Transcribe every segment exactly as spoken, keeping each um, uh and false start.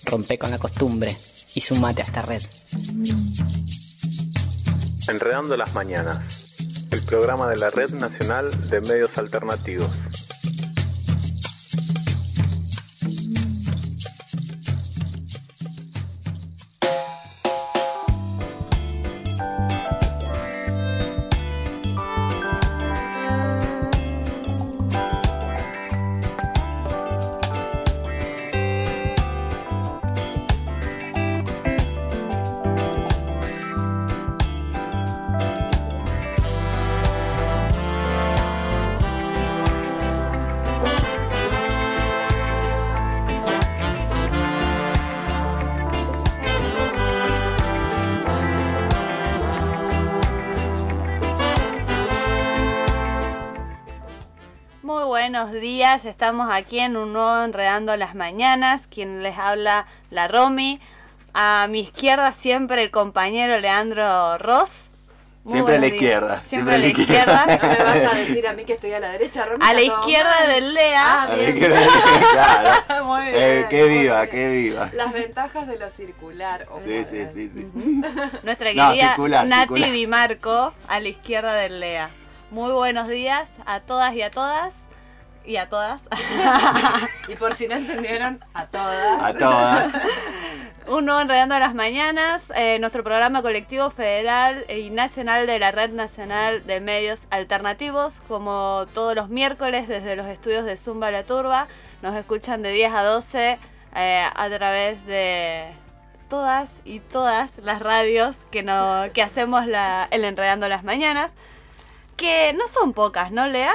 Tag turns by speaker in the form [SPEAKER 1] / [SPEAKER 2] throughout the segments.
[SPEAKER 1] Rompe con la costumbre y sumate a esta red.
[SPEAKER 2] Enredando las Mañanas, el programa de la Red Nacional de Medios Alternativos.
[SPEAKER 3] Buenos días, estamos aquí en un nuevo Enredando las Mañanas, quien les habla la Romy, a mi izquierda siempre el compañero Leandro Ross.
[SPEAKER 4] Muy siempre a la días. izquierda.
[SPEAKER 3] Siempre a la izquierda.
[SPEAKER 5] No me vas a decir a mí que estoy a la derecha, Romy.
[SPEAKER 3] A la izquierda del Lea.
[SPEAKER 5] Ah,
[SPEAKER 4] a
[SPEAKER 5] bien.
[SPEAKER 4] Izquierda, claro.
[SPEAKER 5] Muy bien.
[SPEAKER 4] Eh, qué viva, qué viva.
[SPEAKER 5] Las ventajas de lo circular. Oh,
[SPEAKER 4] sí, sí, sí, sí.
[SPEAKER 3] Nuestra
[SPEAKER 4] no,
[SPEAKER 3] querida
[SPEAKER 4] circular,
[SPEAKER 3] Nati
[SPEAKER 4] circular.
[SPEAKER 3] Di Marco, a la izquierda del Lea. Muy buenos días a todas y a todas. Y a todas.
[SPEAKER 5] Y por si no entendieron, a todas.
[SPEAKER 4] A todas.
[SPEAKER 3] Un nuevo Enredando las Mañanas, eh, nuestro programa colectivo federal y nacional de la Red Nacional de Medios Alternativos, como todos los miércoles desde los estudios de Zumba La Turba. Nos escuchan de diez a doce eh, a través de todas y todas las radios que, no, que hacemos la, el Enredando las Mañanas, que no son pocas, ¿no, Lea?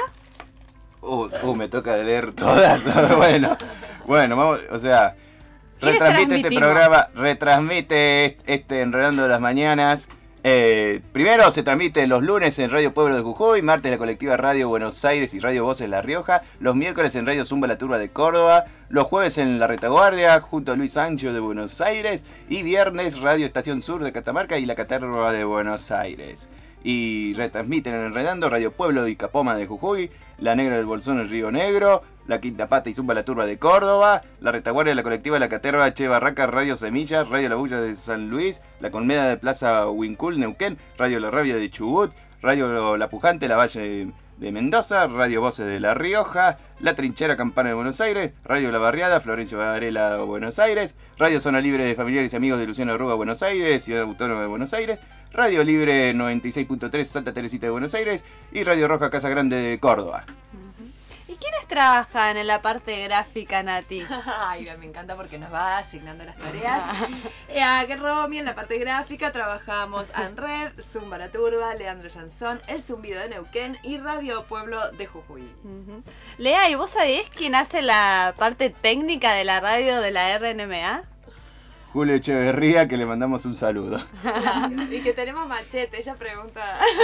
[SPEAKER 4] Uh, uh, me toca leer todas. bueno, bueno, vamos, o sea, retransmite este programa, retransmite este Enredando las Mañanas. Eh, primero se transmite los lunes en Radio Pueblo de Jujuy, martes la colectiva Radio Buenos Aires y Radio Voces La Rioja, los miércoles en Radio Zumba La Turba de Córdoba, los jueves en La Retaguardia junto a Luis Ancho de Buenos Aires y viernes Radio Estación Sur de Catamarca y La Caterva de Buenos Aires. Y retransmiten en Enredando Radio Pueblo y Capoma de Jujuy, La Negra del Bolsón en Río Negro, La Quinta Pata y Zumba La Turba de Córdoba, La Retaguardia de la colectiva La Caterva Che Barraca, Radio Semilla, Radio La Bulla de San Luis, La Colmena de Plaza Huincul, Neuquén, Radio La Rabia de Chubut, Radio La Pujante, La Valle de Mendoza, Radio Voces de La Rioja, La Trinchera Campana de Buenos Aires, Radio La Barriada, Florencio Varela, Buenos Aires, Radio Zona Libre de Familiares y Amigos de Luciano Arruga, Buenos Aires, Ciudad Autónoma de Buenos Aires, Radio Libre noventa y seis punto tres, Santa Teresita de Buenos Aires y Radio Roja Casa Grande de Córdoba.
[SPEAKER 3] ¿Y quiénes trabajan en la parte gráfica, Nati?
[SPEAKER 5] Ay, me encanta porque nos va asignando las tareas. eh, a Romy, en la parte gráfica trabajamos Anred, Zumba La Turba, Leandro Jansón, El Zumbido de Neuquén y Radio Pueblo de Jujuy.
[SPEAKER 3] Uh-huh. Lea, ¿y vos sabés quién hace la parte técnica de la radio de la R N M A?
[SPEAKER 4] Julio Echeverría, que le mandamos un saludo.
[SPEAKER 5] Y que tenemos machete, ella pregunta.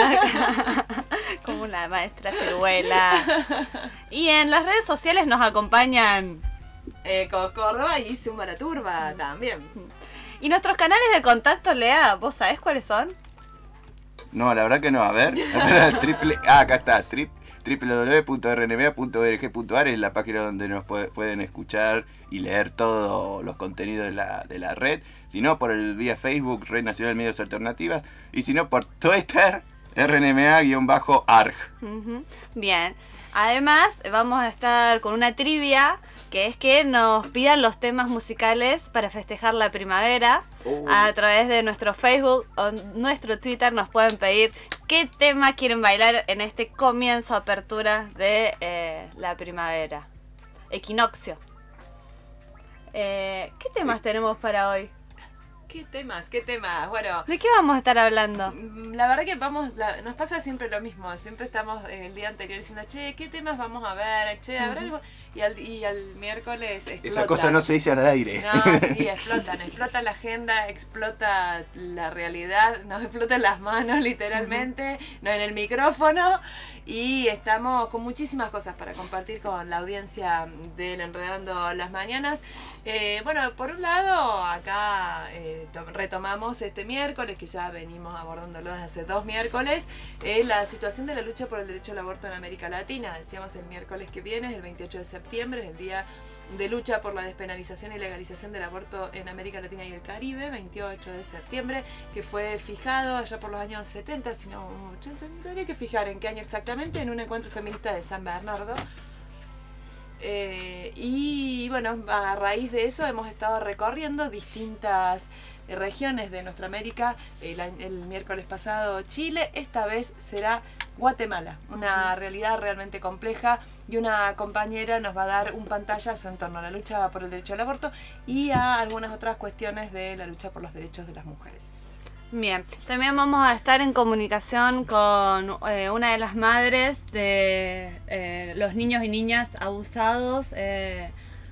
[SPEAKER 3] Como una maestra ciruela. Y en las redes sociales nos acompañan
[SPEAKER 5] eh, Córdoba y Zumba La Turba también.
[SPEAKER 3] Y nuestros canales de contacto, Lea, ¿vos sabés cuáles son?
[SPEAKER 4] No, la verdad que no, a ver. Triple, ah, acá está, trip, doble u doble u doble u punto r n m a punto org punto a r es la página donde nos puede, pueden escuchar y leer todos los contenidos de la, de la red. Si no, por el vía Facebook, Red Nacional Medios Alternativas. Y si no, por Twitter, R N M A guión arg.
[SPEAKER 3] Uh-huh. Bien. Además, vamos a estar con una trivia, que es que nos pidan los temas musicales para festejar la primavera. Uh. A través de nuestro Facebook o nuestro Twitter nos pueden pedir qué tema quieren bailar en este comienzo, apertura de eh, la primavera. Equinoccio. Eh, ¿Qué temas sí. tenemos para hoy?
[SPEAKER 5] ¿Qué temas? ¿Qué temas? Bueno,
[SPEAKER 3] ¿de qué vamos a estar hablando?
[SPEAKER 5] La verdad que vamos, la, nos pasa siempre lo mismo. Siempre estamos el día anterior diciendo, che, ¿qué temas vamos a ver? Che, ¿habrá algo? Y al, y al miércoles explotan.
[SPEAKER 4] Esa cosa no se dice al aire.
[SPEAKER 5] No, sí, explotan. Explota la agenda, explota la realidad, nos explotan las manos literalmente, uh-huh. no en el micrófono. y estamos con muchísimas cosas para compartir con la audiencia del Enredando las Mañanas. Eh, bueno, por un lado, acá eh, retomamos este miércoles, que ya venimos abordándolo desde hace dos miércoles, eh, la situación de la lucha por el derecho al aborto en América Latina. Decíamos el miércoles que viene, es el veintiocho de septiembre, es el día de lucha por la despenalización y legalización del aborto en América Latina y el Caribe, veintiocho de septiembre, que fue fijado allá por los años setenta, si no, tendría que fijar en qué año exactamente, en un encuentro feminista de San Bernardo. Eh, y bueno, a raíz de eso hemos estado recorriendo distintas eh, regiones de nuestra América. El, el miércoles pasado Chile, esta vez será Guatemala, una realidad realmente compleja, y una compañera nos va a dar un pantallazo en torno a la lucha por el derecho al aborto y a algunas otras cuestiones de la lucha por los derechos de las mujeres.
[SPEAKER 3] Bien, también vamos a estar en comunicación con eh, una de las madres de eh, los niños y niñas abusados eh,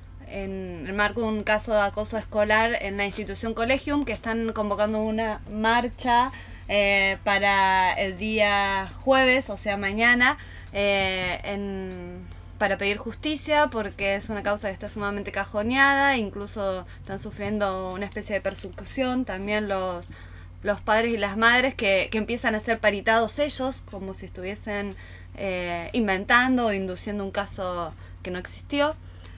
[SPEAKER 3] en el marco de un caso de acoso escolar en la institución Colegium, que están convocando una marcha eh, para el día jueves, o sea mañana, eh, en, para pedir justicia, porque es una causa que está sumamente cajoneada, incluso están sufriendo una especie de persecución también los... los padres y las madres que, que empiezan a ser paritados ellos, como si estuviesen eh, inventando o induciendo un caso que no existió.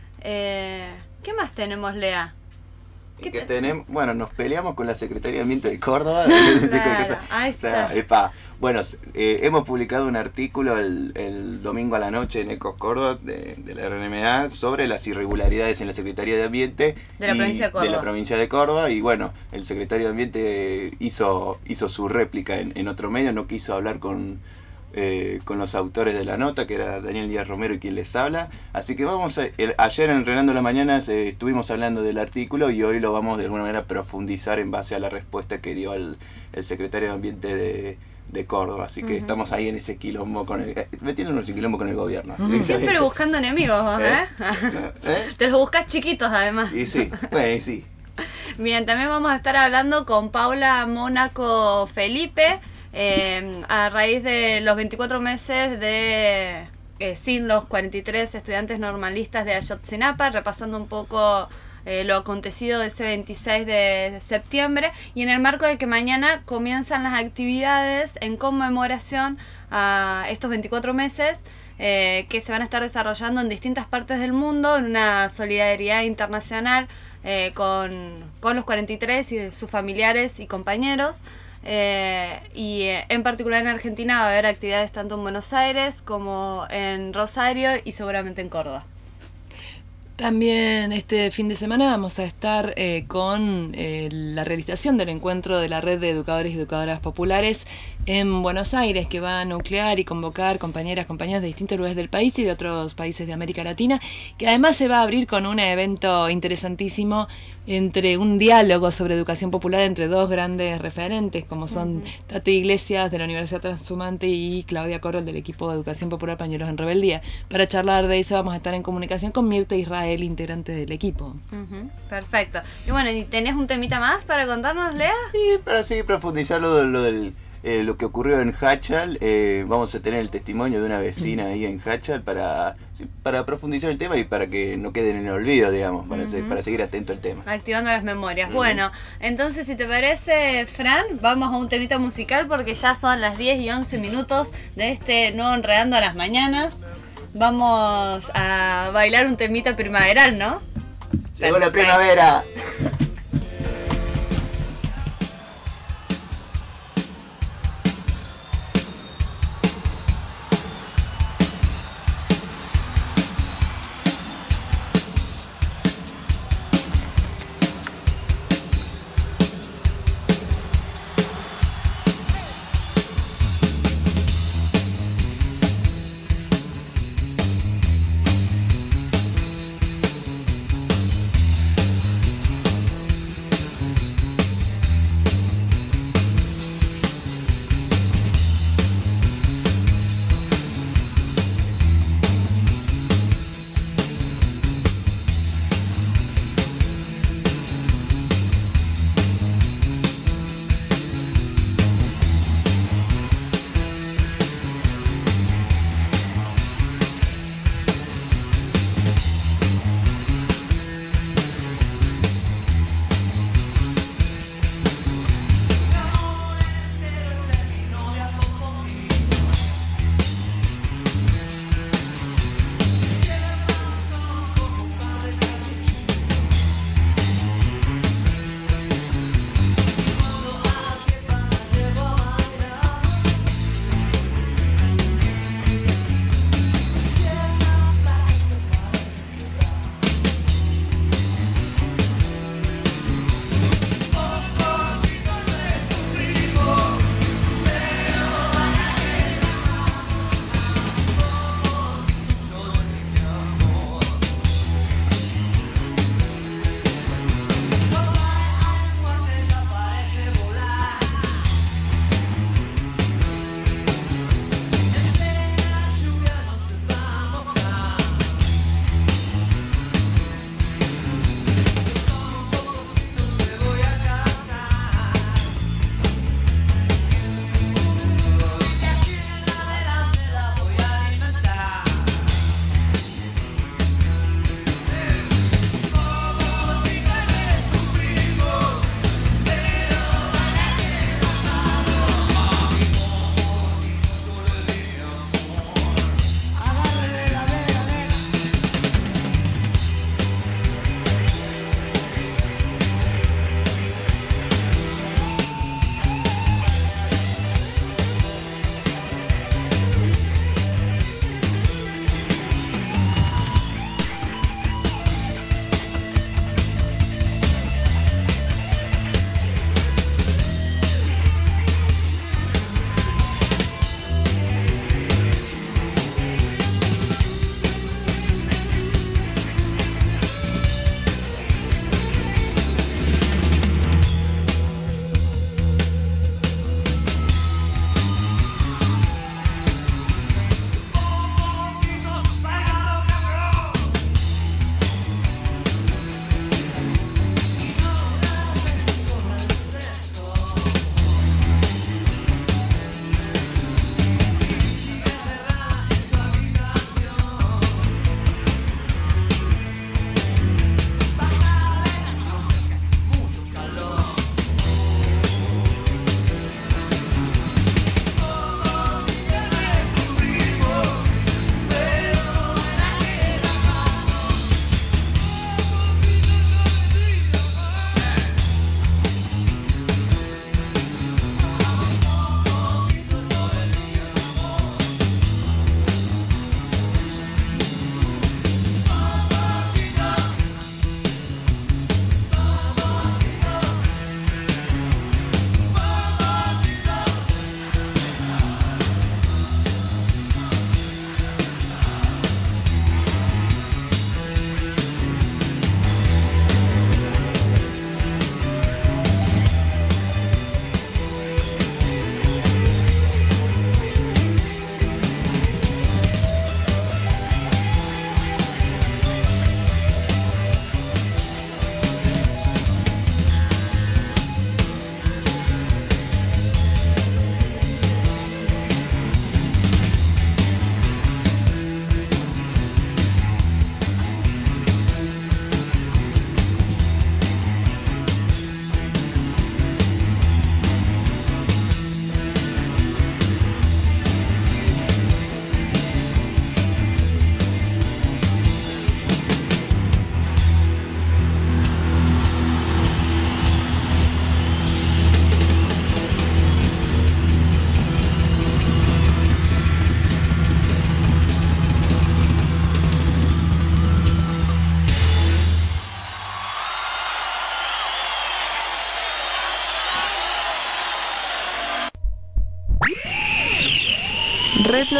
[SPEAKER 3] Eh, ¿Qué más tenemos, Lea?
[SPEAKER 4] ¿Qué
[SPEAKER 3] ¿Qué
[SPEAKER 4] que
[SPEAKER 3] te...
[SPEAKER 4] tenemos? Bueno, nos peleamos con la Secretaría de Ambiente de Córdoba.
[SPEAKER 3] Claro, ahí
[SPEAKER 4] o sea,
[SPEAKER 3] está.
[SPEAKER 4] epa. Bueno, eh, hemos publicado un artículo el, el domingo a la noche en Ecos Córdoba de, de la R N M A sobre las irregularidades en la Secretaría de Ambiente
[SPEAKER 3] de la,
[SPEAKER 4] y,
[SPEAKER 3] provincia de, Córdoba.
[SPEAKER 4] de la provincia de Córdoba. Y bueno, el secretario de Ambiente hizo, hizo su réplica en, en otro medio, no quiso hablar con, eh, con los autores de la nota, que era Daniel Díaz Romero y quien les habla. Así que vamos a, el, ayer en Enredando las Mañanas eh, estuvimos hablando del artículo y hoy lo vamos de alguna manera a profundizar en base a la respuesta que dio el, el secretario de Ambiente de de Córdoba, así que uh-huh. estamos ahí en ese quilombo con el, eh, metiéndonos en quilombo con el gobierno.
[SPEAKER 3] Uh-huh. Siempre buscando enemigos vos, ¿eh?
[SPEAKER 4] ¿Eh? ¿Eh?
[SPEAKER 3] Te los buscas chiquitos además.
[SPEAKER 4] Y sí, bueno, y sí.
[SPEAKER 3] Bien, también vamos a estar hablando con Paula Mónaco Felipe, eh, a raíz de los veinticuatro meses de eh, sin los cuarenta y tres estudiantes normalistas de Ayotzinapa, repasando un poco Eh, lo acontecido ese veintiséis de septiembre, y en el marco de que mañana comienzan las actividades en conmemoración a estos veinticuatro meses eh, que se van a estar desarrollando en distintas partes del mundo en una solidaridad internacional eh, con, con los cuarenta y tres y sus familiares y compañeros. Eh, y eh, en particular en Argentina va a haber actividades tanto en Buenos Aires como en Rosario y seguramente en Córdoba.
[SPEAKER 5] También este fin de semana vamos a estar eh, con eh, la realización del encuentro de la Red de Educadores y Educadoras Populares en Buenos Aires, que va a nuclear y convocar compañeras, compañeros de distintos lugares del país y de otros países de América Latina, que además se va a abrir con un evento interesantísimo, entre un diálogo sobre educación popular entre dos grandes referentes, como son uh-huh. Tato Iglesias de la Universidad Transhumante y Claudia Corol del equipo de Educación Popular Pañuelos en Rebeldía. Para charlar de eso vamos a estar en comunicación con Mirta Israel, integrante del equipo.
[SPEAKER 3] Uh-huh. Perfecto. Y bueno, ¿y tenés un temita más para contarnos, Lea?
[SPEAKER 4] Sí, para seguir profundizar lo, lo del... Eh, lo que ocurrió en Hachal, eh, vamos a tener el testimonio de una vecina ahí en Hachal para, sí, para profundizar el tema y para que no queden en el olvido, digamos, para, uh-huh. se, para seguir atento al tema.
[SPEAKER 3] Activando las memorias. Uh-huh. Bueno, entonces si te parece, Fran, vamos a un temita musical porque ya son las diez y once minutos de este nuevo Enredando a las Mañanas. Vamos a bailar un temita primaveral, ¿no?
[SPEAKER 4] Llegó la primavera.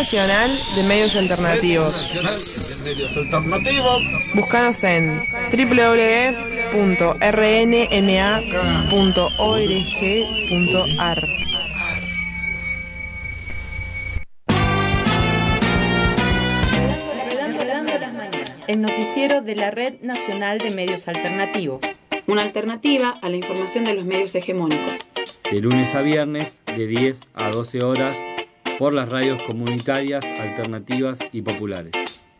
[SPEAKER 6] Nacional de Medios Alternativos.
[SPEAKER 7] Nacional de Medios Alternativos.
[SPEAKER 6] Búscanos en doble u doble u doble u punto r n m a punto org punto a r.
[SPEAKER 8] El noticiero de la Red Nacional de Medios Alternativos.
[SPEAKER 9] Una alternativa a la información de los medios hegemónicos.
[SPEAKER 10] De lunes a viernes, de diez a doce horas, por las radios comunitarias, alternativas y populares.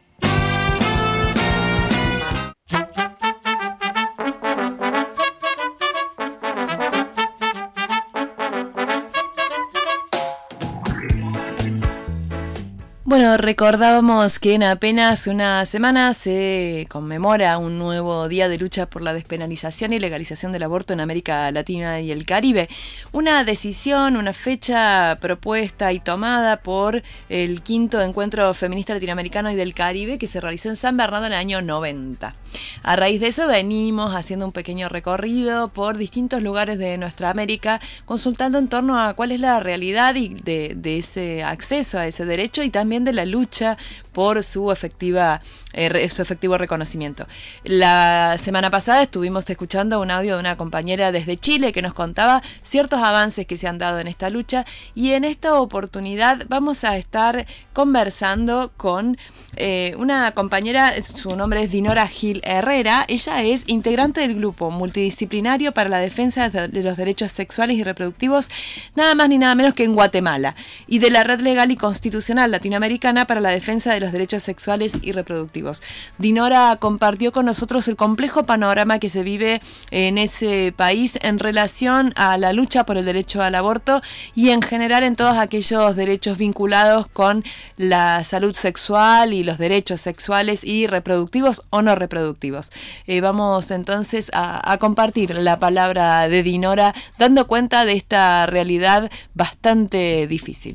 [SPEAKER 5] Bueno, recordábamos que en apenas una semana se conmemora un nuevo día de lucha por la despenalización y legalización del aborto en América Latina y el Caribe. Una decisión, una fecha propuesta y tomada por el quinto encuentro feminista latinoamericano y del Caribe que se realizó en San Bernardo en el año noventa. A raíz de eso venimos haciendo un pequeño recorrido por distintos lugares de nuestra América, consultando en torno a cuál es la realidad y de, de ese acceso a ese derecho y también de la lucha por su efectiva eh, su efectivo reconocimiento. La semana pasada estuvimos escuchando un audio de una compañera desde Chile que nos contaba ciertos avances que se han dado en esta lucha, y en esta oportunidad vamos a estar conversando con eh, una compañera, su nombre es Dinora Gil Herrera. Ella es integrante del grupo multidisciplinario para la defensa de los derechos sexuales y reproductivos, nada más ni nada menos que en Guatemala, y de la Red Legal y Constitucional Latinoamericana para la defensa de los derechos sexuales y reproductivos. Dinora compartió con nosotros el complejo panorama que se vive en ese país en relación a la lucha por el derecho al aborto y en general en todos aquellos derechos vinculados con la salud sexual y los derechos sexuales y reproductivos o no reproductivos. Eh, vamos entonces a, a compartir la palabra de Dinora, dando cuenta de esta realidad bastante difícil.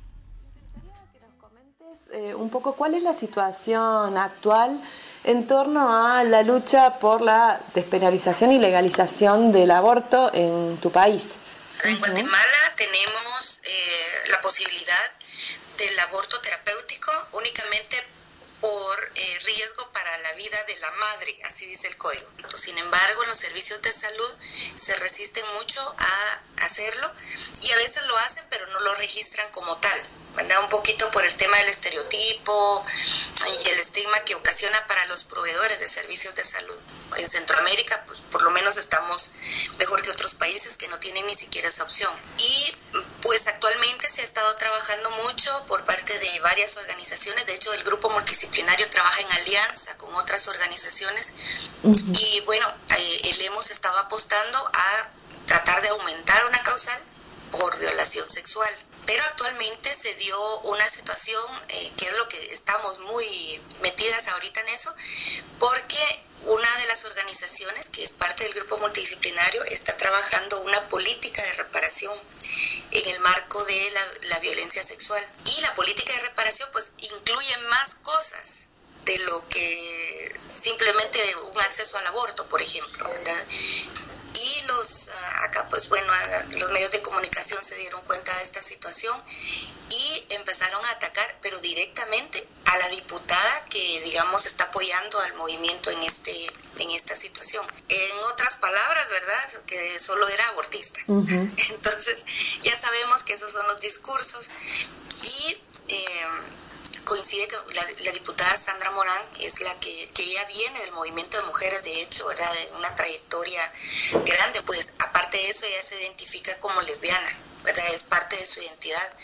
[SPEAKER 11] Eh, un poco cuál es la situación actual en torno a la lucha por la despenalización y legalización del aborto en tu país.
[SPEAKER 12] En Guatemala tenemos eh, la posibilidad del aborto terapéutico únicamente por eh, riesgo para la vida de la madre, así dice el código. Sin embargo, los servicios de salud se resisten mucho a hacerlo y a veces lo hacen pero no lo registran como tal, ¿verdad? Un poquito por el tema del estereotipo y el estigma que ocasiona para los proveedores de servicios de salud. En Centroamérica, pues por lo menos estamos mejor que otros países que no tienen ni siquiera esa opción. Y pues actualmente se ha estado trabajando mucho por parte de varias organizaciones. De hecho, el grupo multidisciplinario trabaja en alianza con otras organizaciones. Uh-huh. Y bueno, eh, le hemos estado apostando a tratar de aumentar una causal por violación sexual. Pero actualmente se dio una situación eh, que es lo que estamos muy metidas ahorita en eso, porque una de las organizaciones que es parte del grupo multidisciplinario está trabajando una política de reparación en el marco de la, la violencia sexual. Y la política de reparación pues incluye más cosas de lo que simplemente un acceso al aborto, por ejemplo, ¿verdad? Y los acá pues bueno los medios de comunicación se dieron cuenta de esta situación y empezaron a atacar pero directamente a la diputada que digamos está apoyando al movimiento en este en esta situación. En otras palabras, verdad, que solo era abortista. Uh-huh. Entonces ya sabemos que esos son los discursos y eh, coincide que la, la diputada Sandra Morán es la que, que ella viene del movimiento de mujeres, de hecho, ¿verdad? De una trayectoria grande, pues aparte de eso ella se identifica como lesbiana, ¿verdad? Es parte de su identidad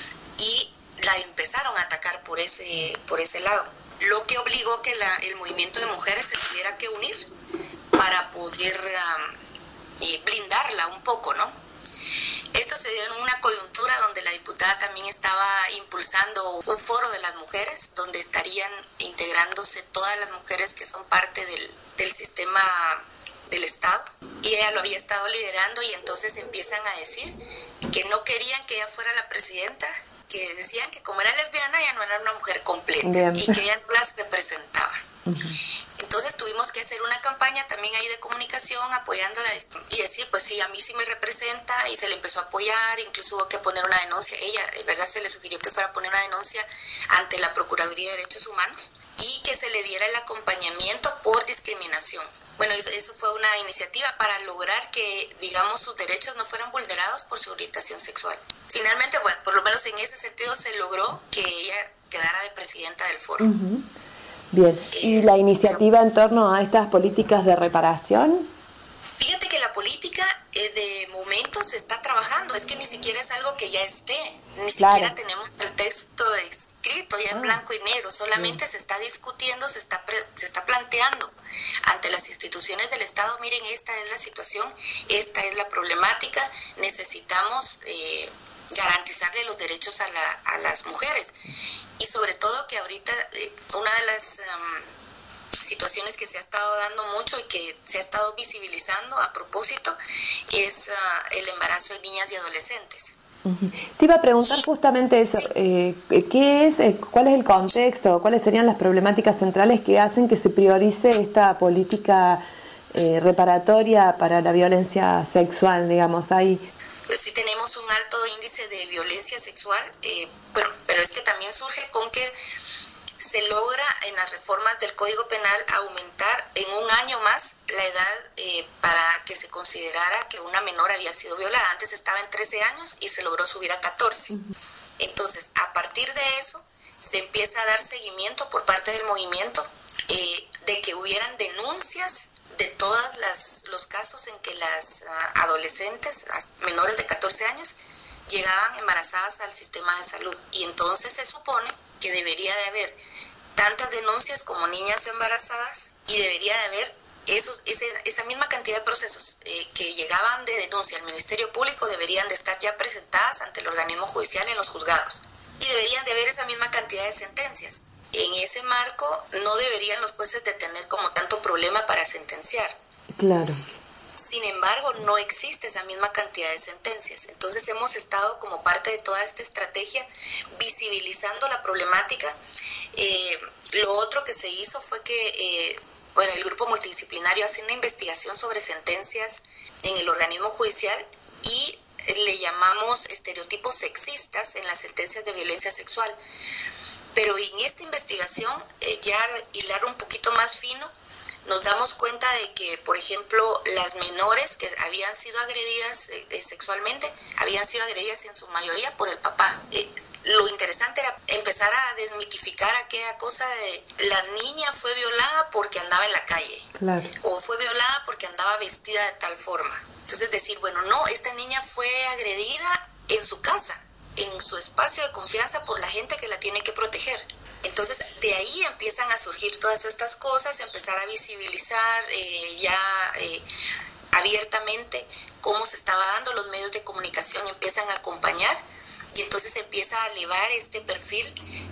[SPEAKER 12] y la empezaron a atacar por ese, por ese lado, lo que obligó que la, el movimiento de mujeres se tuviera que unir para poder um, eh, blindarla un poco, ¿no? Esto se dio en una coyuntura donde la diputada también estaba impulsando un foro de las mujeres, donde estarían integrándose todas las mujeres que son parte del, del sistema del Estado. Y ella lo había estado liderando y entonces empiezan a decir que no querían que ella fuera la presidenta, que decían que como era lesbiana ella no era una mujer completa. Bien. Y que ella no las representaba. Uh-huh. Entonces tuvimos que hacer una campaña también ahí de comunicación apoyándola y decir, pues sí, a mí sí me representa, y se le empezó a apoyar, incluso hubo que poner una denuncia. Ella, de verdad, se le sugirió que fuera a poner una denuncia ante la Procuraduría de Derechos Humanos y que se le diera el acompañamiento por discriminación. Bueno, eso fue una iniciativa para lograr que, digamos, sus derechos no fueran vulnerados por su orientación sexual. Finalmente, bueno, por lo menos en ese sentido se logró que ella quedara de presidenta del foro.
[SPEAKER 11] Uh-huh. Bien, ¿y la iniciativa en torno a estas políticas de reparación?
[SPEAKER 12] Fíjate que la política eh, de momento se está trabajando, es que ni siquiera es algo que ya esté, ni
[SPEAKER 11] claro.
[SPEAKER 12] siquiera tenemos el texto escrito ya en ah. blanco y negro, solamente sí. se está discutiendo, se está, pre, se está planteando ante las instituciones del Estado, miren, esta es la situación, esta es la problemática, necesitamos eh, garantizarle los derechos a, la, a las mujeres, y sobre todo que ahorita eh, una de las um, situaciones que se ha estado dando mucho y que se ha estado visibilizando a propósito es uh, el embarazo de niñas y adolescentes.
[SPEAKER 11] Uh-huh. Te iba a preguntar justamente eso, eh, ¿qué es, eh, cuál es el contexto, cuáles serían las problemáticas centrales que hacen que se priorice esta política eh, reparatoria para la violencia sexual, digamos, ahí?
[SPEAKER 12] Pues sí tenemos un alto índice de violencia sexual, eh, pero, pero es que también surge con que se logra en las reformas del Código Penal aumentar en un año más la edad eh, para que se considerara que una menor había sido violada. Antes estaba en trece años y se logró subir a catorce. Entonces, a partir de eso, se empieza a dar seguimiento por parte del movimiento eh, de que hubieran denuncias de todos los casos en que las uh, adolescentes, las menores de catorce años, llegaban embarazadas al sistema de salud. Y entonces se supone que debería de haber tantas denuncias como niñas embarazadas y debería de haber esos, ese, esa misma cantidad de procesos eh, que llegaban de denuncia al Ministerio Público deberían de estar ya presentadas ante el organismo judicial en los juzgados y deberían de haber esa misma cantidad de sentencias. En ese marco no deberían los jueces de tener como tanto problema para sentenciar.
[SPEAKER 11] Claro.
[SPEAKER 12] Sin embargo, no existe esa misma cantidad de sentencias. Entonces hemos estado como parte de toda esta estrategia visibilizando la problemática. Eh, lo otro que se hizo fue que eh, bueno, el grupo multidisciplinario hace una investigación sobre sentencias en el organismo judicial y le llamamos estereotipos sexistas en las sentencias de violencia sexual. Pero en esta investigación, eh, ya al hilar un poquito más fino, nos damos cuenta de que, por ejemplo, las menores que habían sido agredidas eh, sexualmente, habían sido agredidas en su mayoría por el papá. Eh, lo interesante era empezar a desmitificar aquella cosa de la niña fue violada porque andaba en la calle.
[SPEAKER 11] Claro.
[SPEAKER 12] O fue violada porque andaba vestida de tal forma. Entonces decir, bueno, no, esta niña fue agredida en su casa, en su espacio de confianza por la gente que la tiene que proteger. Entonces, de ahí empiezan a surgir todas estas cosas, empezar a visibilizar eh, ya eh, abiertamente cómo se estaba dando, los medios de comunicación empiezan a acompañar y entonces empieza a elevar este perfil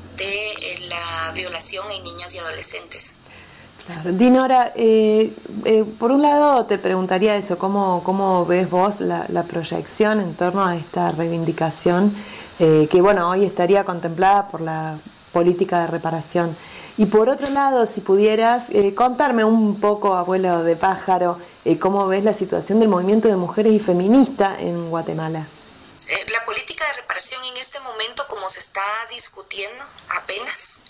[SPEAKER 12] de eh, la violación en niñas y adolescentes.
[SPEAKER 11] Claro. Dinora, eh, eh, por un lado te preguntaría eso, ¿cómo, cómo ves vos la, la proyección en torno a esta reivindicación eh, que, bueno, hoy estaría contemplada por la política de reparación? Y por otro lado, si pudieras eh, contarme un poco, abuelo de pájaro, eh, cómo ves la situación del movimiento de mujeres y feminista en Guatemala.
[SPEAKER 12] Eh, la política de reparación en este momento, como se está discutiendo apenas,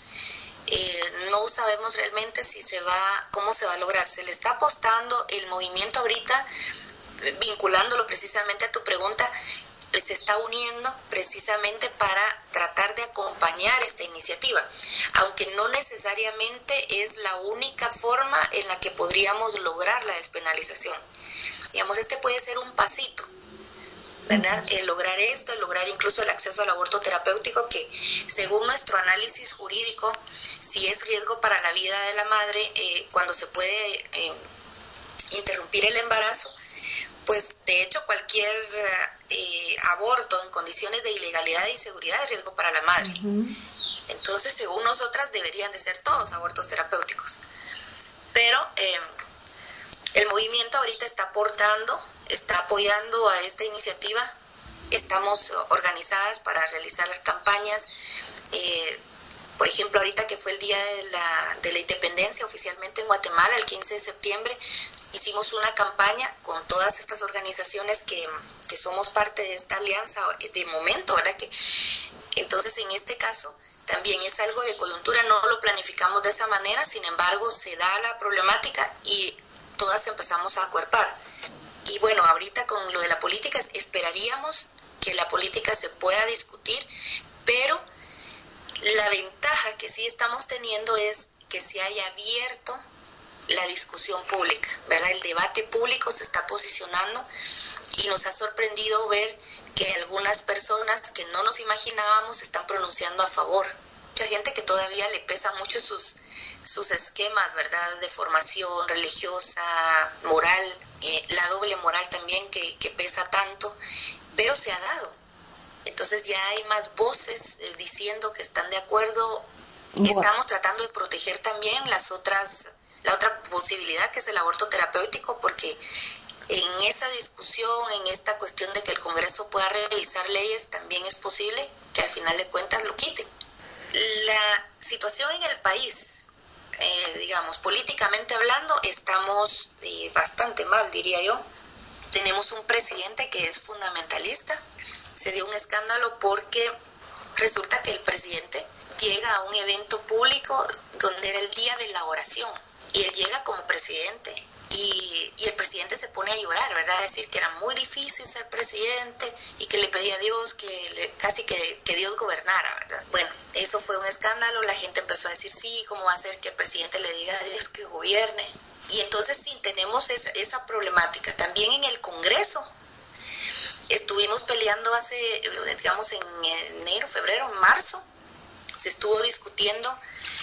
[SPEAKER 12] eh, no sabemos realmente si se va, cómo se va a lograr. Se le está apostando el movimiento ahorita, vinculándolo precisamente a tu pregunta, se está uniendo precisamente para tratar de acompañar esta iniciativa, aunque no necesariamente es la única forma en la que podríamos lograr la despenalización. Digamos, este puede ser un pasito, ¿verdad? El lograr esto, el lograr incluso el acceso al aborto terapéutico, que según nuestro análisis jurídico, si es riesgo para la vida de la madre, eh, cuando se puede eh, interrumpir el embarazo, pues de hecho cualquier eh, aborto en condiciones de ilegalidad e inseguridad es riesgo para la madre. Uh-huh. Entonces, según nosotras, deberían de ser todos abortos terapéuticos. Pero eh, el movimiento ahorita está aportando, está apoyando a esta iniciativa. Estamos organizadas para realizar campañas, eh, Por ejemplo, ahorita que fue el día de la, de la independencia oficialmente en Guatemala, el quince de septiembre, hicimos una campaña con todas estas organizaciones que, que somos parte de esta alianza de momento, ¿verdad? Que, entonces, en este caso, también es algo de coyuntura, no lo planificamos de esa manera, sin embargo, se da la problemática y todas empezamos a acuerpar. Y bueno, ahorita con lo de la política, esperaríamos que la política se pueda discutir, pero la ventaja que sí estamos teniendo es que se haya abierto la discusión pública, ¿verdad? El debate público se está posicionando y nos ha sorprendido ver que algunas personas que no nos imaginábamos se están pronunciando a favor. Mucha gente que todavía le pesa mucho sus, sus esquemas, ¿verdad? De formación religiosa, moral, eh, la doble moral también que, que pesa tanto, pero se ha dado. Entonces ya hay más voces eh, diciendo que están de acuerdo. Bueno. Estamos tratando de proteger también las otras, la otra posibilidad que es el aborto terapéutico, porque en esa discusión, en esta cuestión de que el Congreso pueda realizar leyes, también es posible que al final de cuentas lo quiten. La situación en el país, eh, digamos, políticamente hablando, estamos eh, bastante mal, diría yo. Tenemos un presidente que es fundamentalista. Se dio un escándalo porque resulta que el presidente llega a un evento público donde era el día de la oración y él llega como presidente y, y el presidente se pone a llorar, ¿verdad? A decir que era muy difícil ser presidente y que le pedía a Dios que le, casi que, que Dios gobernara, ¿verdad? Bueno, eso fue un escándalo, la gente empezó a decir sí, ¿cómo va a ser que el presidente le diga a Dios que gobierne? Y entonces sí, tenemos esa, esa problemática. También en el Congreso estuvimos peleando hace, digamos, en enero, febrero, marzo, se estuvo discutiendo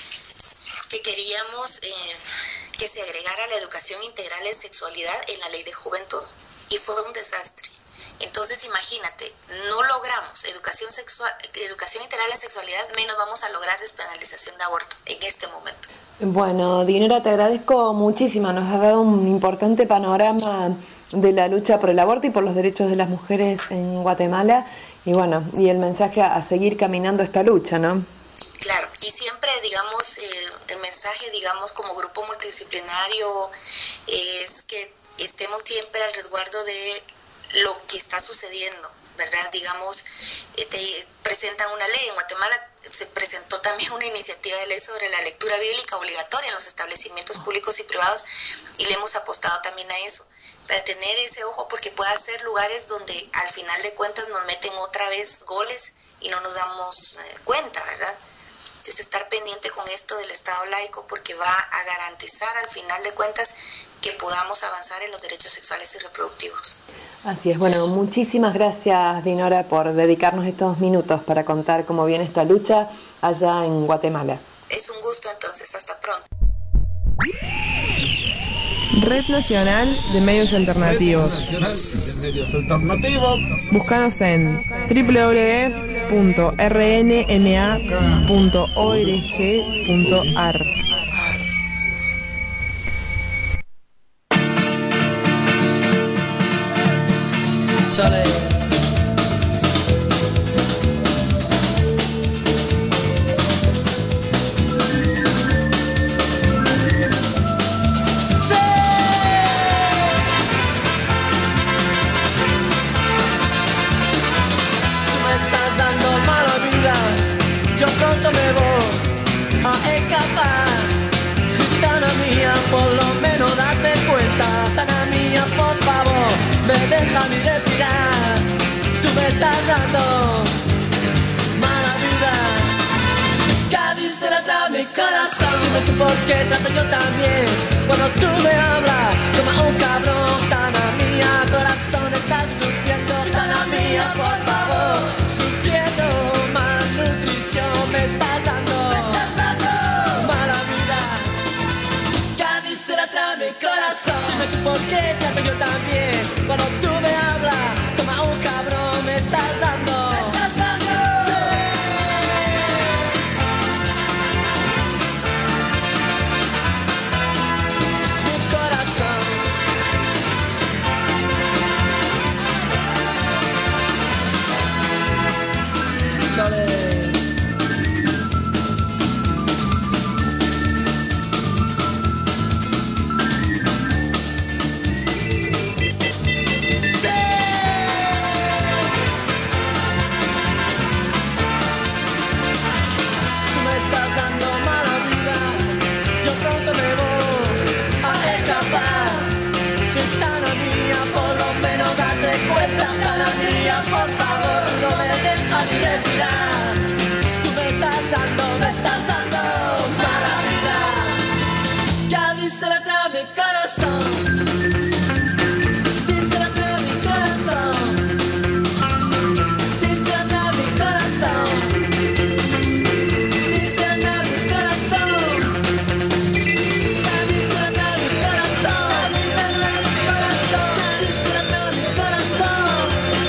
[SPEAKER 12] que queríamos eh, que se agregara la educación integral en sexualidad en la ley de juventud y fue un desastre. Entonces imagínate, no logramos educación sexual, educación integral en sexualidad, menos vamos a lograr despenalización de aborto en este momento.
[SPEAKER 11] Bueno, Dinora, te agradezco muchísimo, nos has dado un importante panorama de la lucha por el aborto y por los derechos de las mujeres en Guatemala y bueno, y el mensaje a, a seguir caminando esta lucha, ¿no?
[SPEAKER 12] Claro, y siempre, digamos, eh, el mensaje, digamos, como grupo multidisciplinario es que estemos siempre al resguardo de lo que está sucediendo, ¿verdad? Digamos, eh, te presentan una ley. En Guatemala se presentó también una iniciativa de ley sobre la lectura bíblica obligatoria en los establecimientos públicos y privados y le hemos apostado también a eso, para tener ese ojo, porque puede ser lugares donde al final de cuentas nos meten otra vez goles y no nos damos eh, cuenta, ¿verdad? Entonces estar pendiente con esto del Estado laico porque va a garantizar al final de cuentas que podamos avanzar en los derechos sexuales y reproductivos.
[SPEAKER 11] Así es, bueno, muchísimas gracias, Dinora, por dedicarnos estos minutos para contar cómo viene esta lucha allá en Guatemala.
[SPEAKER 12] Es un gusto entonces, hasta pronto.
[SPEAKER 6] Red Nacional de Medios Alternativos.
[SPEAKER 7] Red Nacional de Medios Alternativos.
[SPEAKER 6] Búscanos en doble u doble u doble u punto r n m a punto org punto a r.
[SPEAKER 13] Chale.
[SPEAKER 14] Por lo menos date cuenta, Tana mía, por favor, me deja mi respirar. Tú me estás dando mala vida. Cádiz se la trae mi corazón. Dime tú por qué trato yo también. Cuando tú me hablas, como un cabrón. Tana mía, corazón, estás sufriendo. Tana mía, por favor, sufriendo malnutrición. Me estás dando, me estás dando mala vida. Se la trae mi corazón. Dime tú por qué trato yo también. Cuando tú me hablas, toma un cabrón, me estás dando. Me estás dando. Sí. Mi corazón. Sole. por favor, no me deja ni respirar. Tú me estás dando, me estás dando mala vida. Ya dice la letra mi corazón. Dice la letra mi corazón. Dice la letra mi corazón. Dice la letra mi corazón. Ya dice la letra mi corazón. Dice la letra mi corazón. Dice la letra mi corazón.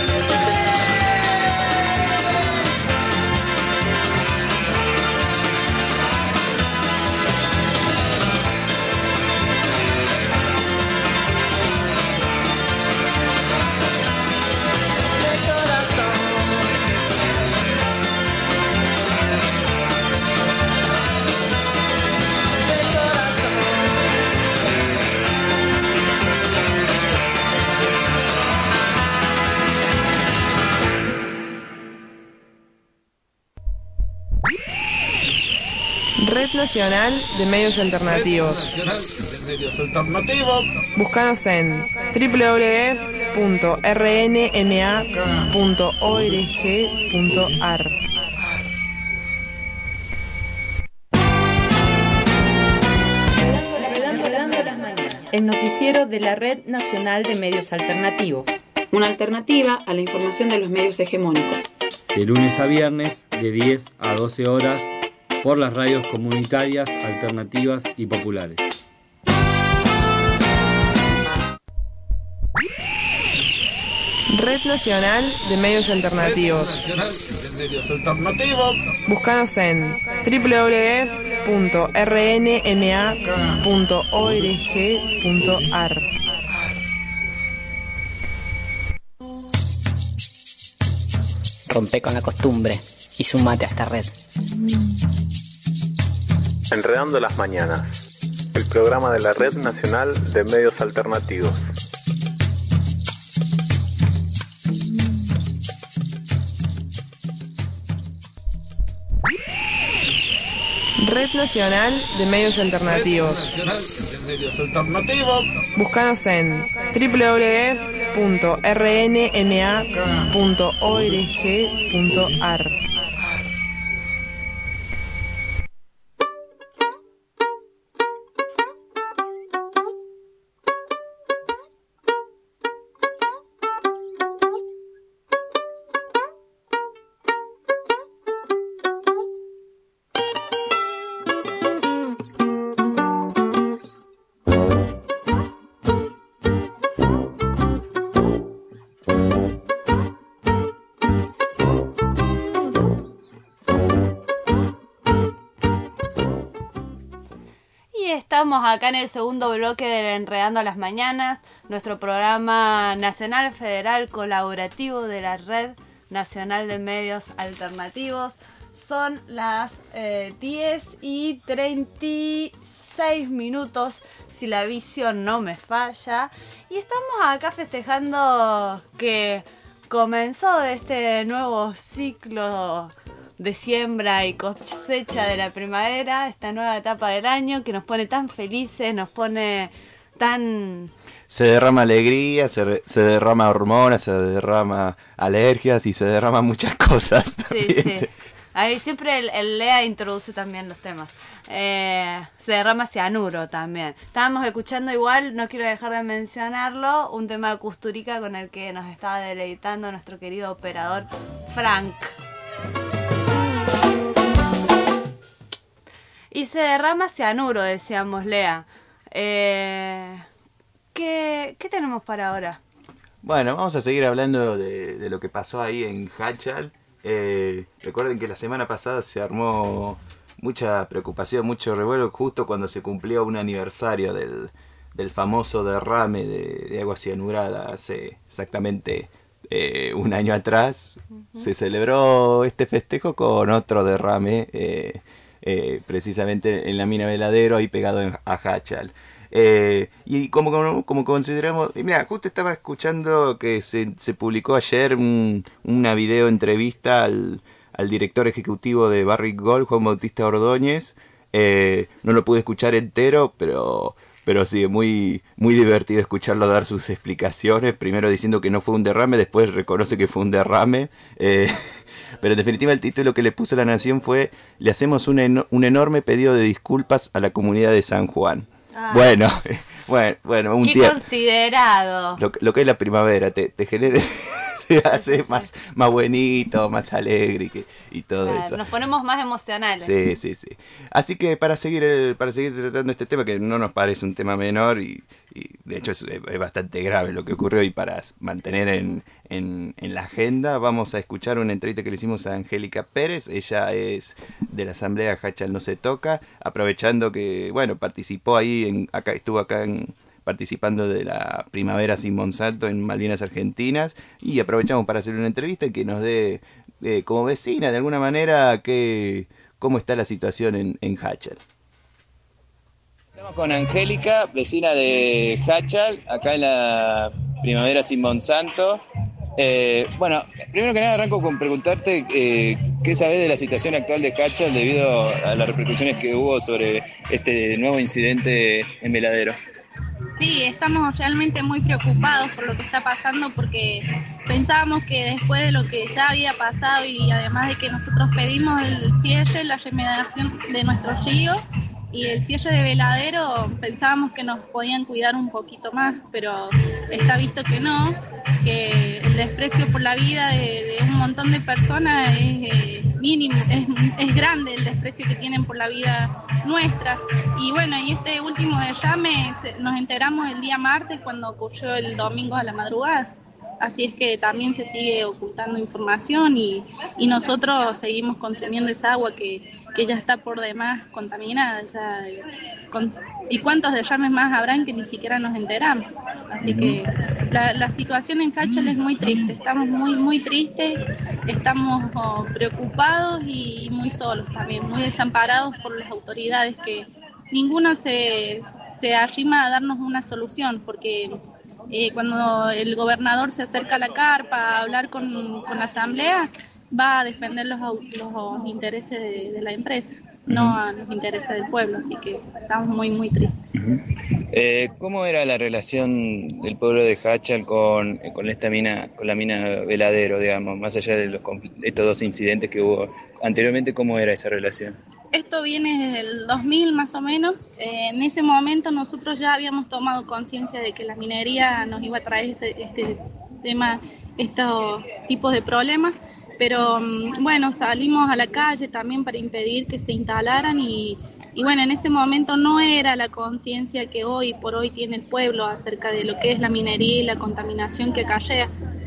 [SPEAKER 6] Red Nacional de Medios Alternativos.
[SPEAKER 7] Nacional de Medios Alternativos.
[SPEAKER 6] Búscanos en doble u doble u doble u punto r n m a punto org punto a r.
[SPEAKER 8] El noticiero de la Red Nacional de Medios Alternativos.
[SPEAKER 9] Una alternativa a la información de los medios hegemónicos.
[SPEAKER 10] De lunes a viernes, de diez a doce horas, por las radios comunitarias, alternativas y populares.
[SPEAKER 6] Red Nacional de Medios Alternativos.
[SPEAKER 7] Red Nacional de Medios Alternativos.
[SPEAKER 6] Búscanos en doble u doble u doble u punto r n m a punto org punto a r.
[SPEAKER 1] Rompe con la costumbre y sumate a esta red.
[SPEAKER 2] Enredando las mañanas, el programa de la Red Nacional de Medios Alternativos.
[SPEAKER 6] Red Nacional de Medios Alternativos.
[SPEAKER 7] Red Nacional de Medios Alternativos.
[SPEAKER 6] Búscanos en doble u doble u doble u punto r n m a punto org punto a r.
[SPEAKER 3] Estamos acá en el segundo bloque de Enredando las Mañanas, nuestro programa nacional federal colaborativo de la Red Nacional de Medios Alternativos. Son las eh, diez y treinta y seis minutos, si la visión no me falla. Y estamos acá festejando que comenzó este nuevo ciclo de siembra y cosecha de la primavera, esta nueva etapa del año que nos pone tan felices, nos pone tan...
[SPEAKER 4] Se derrama alegría, se, re, se derrama hormonas, se derrama alergias y se derrama muchas cosas.
[SPEAKER 3] Sí, sí. Ahí siempre el, el Lea introduce también los temas. Eh, se derrama cianuro también. Estábamos escuchando igual, no quiero dejar de mencionarlo, un tema de Kusturica con el que nos estaba deleitando nuestro querido operador Frank. Y se derrama cianuro, decíamos, Lea. Eh, ¿qué, ¿Qué tenemos para ahora?
[SPEAKER 4] Bueno, vamos a seguir hablando de, de lo que pasó ahí en Hachal. Eh, recuerden que la semana pasada se armó mucha preocupación, mucho revuelo, justo cuando se cumplió un aniversario del, del famoso derrame de, de agua cianurada hace exactamente eh, un año atrás. Uh-huh. Se celebró este festejo con otro derrame, eh, eh, precisamente en la mina Veladero, ahí pegado en, a Hachal. Eh, y como, como, como consideramos, mira, justo estaba escuchando que se, se publicó ayer un, una video entrevista al, al director ejecutivo de Barrick Gold, Juan Bautista Ordóñez, Eh, no lo pude escuchar entero, pero... Pero sí, muy, muy divertido escucharlo dar sus explicaciones. Primero diciendo que no fue un derrame, después reconoce que fue un derrame. Eh, pero en definitiva el título que le puso La Nación fue: le hacemos un, eno- un enorme pedido de disculpas a la comunidad de San Juan. Ah. Bueno, bueno, bueno, un
[SPEAKER 3] Qué
[SPEAKER 4] tiempo.
[SPEAKER 3] considerado.
[SPEAKER 4] Lo, lo que es la primavera, te, te genera... te hace más, más buenito, más alegre y, que, y todo
[SPEAKER 3] claro,
[SPEAKER 4] eso.
[SPEAKER 3] Nos ponemos más emocionales.
[SPEAKER 4] Sí, sí, sí. Así que para seguir el, para seguir tratando este tema, que no nos parece un tema menor y, y de hecho es, es bastante grave lo que ocurrió, y para mantener en, en, en la agenda vamos a escuchar una entrevista que le hicimos a Angélica Pérez. Ella es de la Asamblea Hachal No Se Toca, aprovechando que, bueno, participó ahí, en, acá estuvo acá en... participando de la Primavera Sin Monsanto en Malvinas Argentinas, y aprovechamos para hacer una entrevista y que nos dé, eh, como vecina de alguna manera, que, cómo está la situación en, en Hachal. Estamos con Angélica, vecina de Hachal, acá en la Primavera Sin Monsanto. Eh, bueno, primero que nada arranco con preguntarte eh, qué sabés de la situación actual de Hachal debido a las repercusiones que hubo sobre este nuevo incidente en Veladero.
[SPEAKER 15] Sí, estamos realmente muy preocupados por lo que está pasando, porque pensábamos que después de lo que ya había pasado, y además de que nosotros pedimos el cierre, la remediación de nuestro río y el cierre de Veladero, pensábamos que nos podían cuidar un poquito más, pero está visto que no, que el desprecio por la vida de, de un montón de personas es eh, mínimo, es, es grande el desprecio que tienen por la vida nuestra. Y bueno, y este último derrame nos enteramos el día martes, cuando ocurrió el domingo a la madrugada. Así es que también se sigue ocultando información, y, y nosotros seguimos consumiendo esa agua que, que ya está por demás contaminada. Ya, con, ¿y cuántos derrames más habrán que ni siquiera nos enteramos? Así que la, la situación en Hachal es muy triste, estamos muy, muy tristes, estamos oh, preocupados y muy solos también, muy desamparados por las autoridades, que ninguno se, se arrima a darnos una solución, porque... Eh, cuando el gobernador se acerca a la carpa a hablar con, con la asamblea, va a defender los, los intereses de, de la empresa, uh-huh. no a los intereses del pueblo, así que estamos muy, muy tristes.
[SPEAKER 4] Uh-huh. Eh, ¿Cómo era la relación del pueblo de Hachal con, con esta mina, con la mina Veladero, digamos, más allá de los, estos dos incidentes que hubo anteriormente? ¿Cómo era esa relación?
[SPEAKER 15] Esto viene desde el dos mil más o menos. Eh, en ese momento nosotros ya habíamos tomado conciencia de que la minería nos iba a traer este, este tema, estos tipos de problemas, pero bueno, salimos a la calle también para impedir que se instalaran, y, y bueno, en ese momento no era la conciencia que hoy por hoy tiene el pueblo acerca de lo que es la minería y la contaminación que acarrea.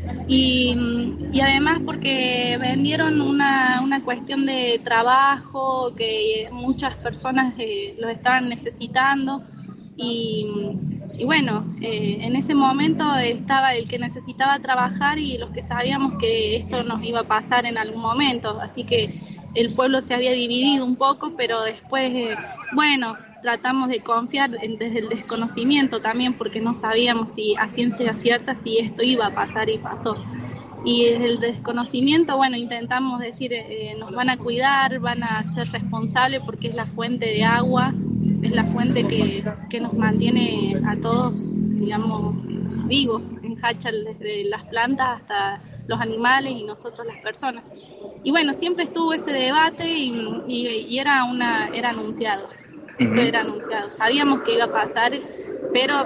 [SPEAKER 15] Y, y además porque vendieron una, una cuestión de trabajo que muchas personas eh, lo estaban necesitando, y, y bueno, eh, en ese momento estaba el que necesitaba trabajar y los que sabíamos que esto nos iba a pasar en algún momento, así que el pueblo se había dividido un poco, pero después, eh, bueno, tratamos de confiar en, desde el desconocimiento también, porque no sabíamos si a ciencia cierta si esto iba a pasar, y pasó. Y desde el desconocimiento, bueno, intentamos decir, eh, nos van a cuidar, van a ser responsables, porque es la fuente de agua, es la fuente que, que nos mantiene a todos, digamos, vivos en Hachal, desde las plantas hasta los animales y nosotros las personas. Y bueno, siempre estuvo ese debate y, y, y era, una, era anunciado. Esto era anunciado, sabíamos que iba a pasar, pero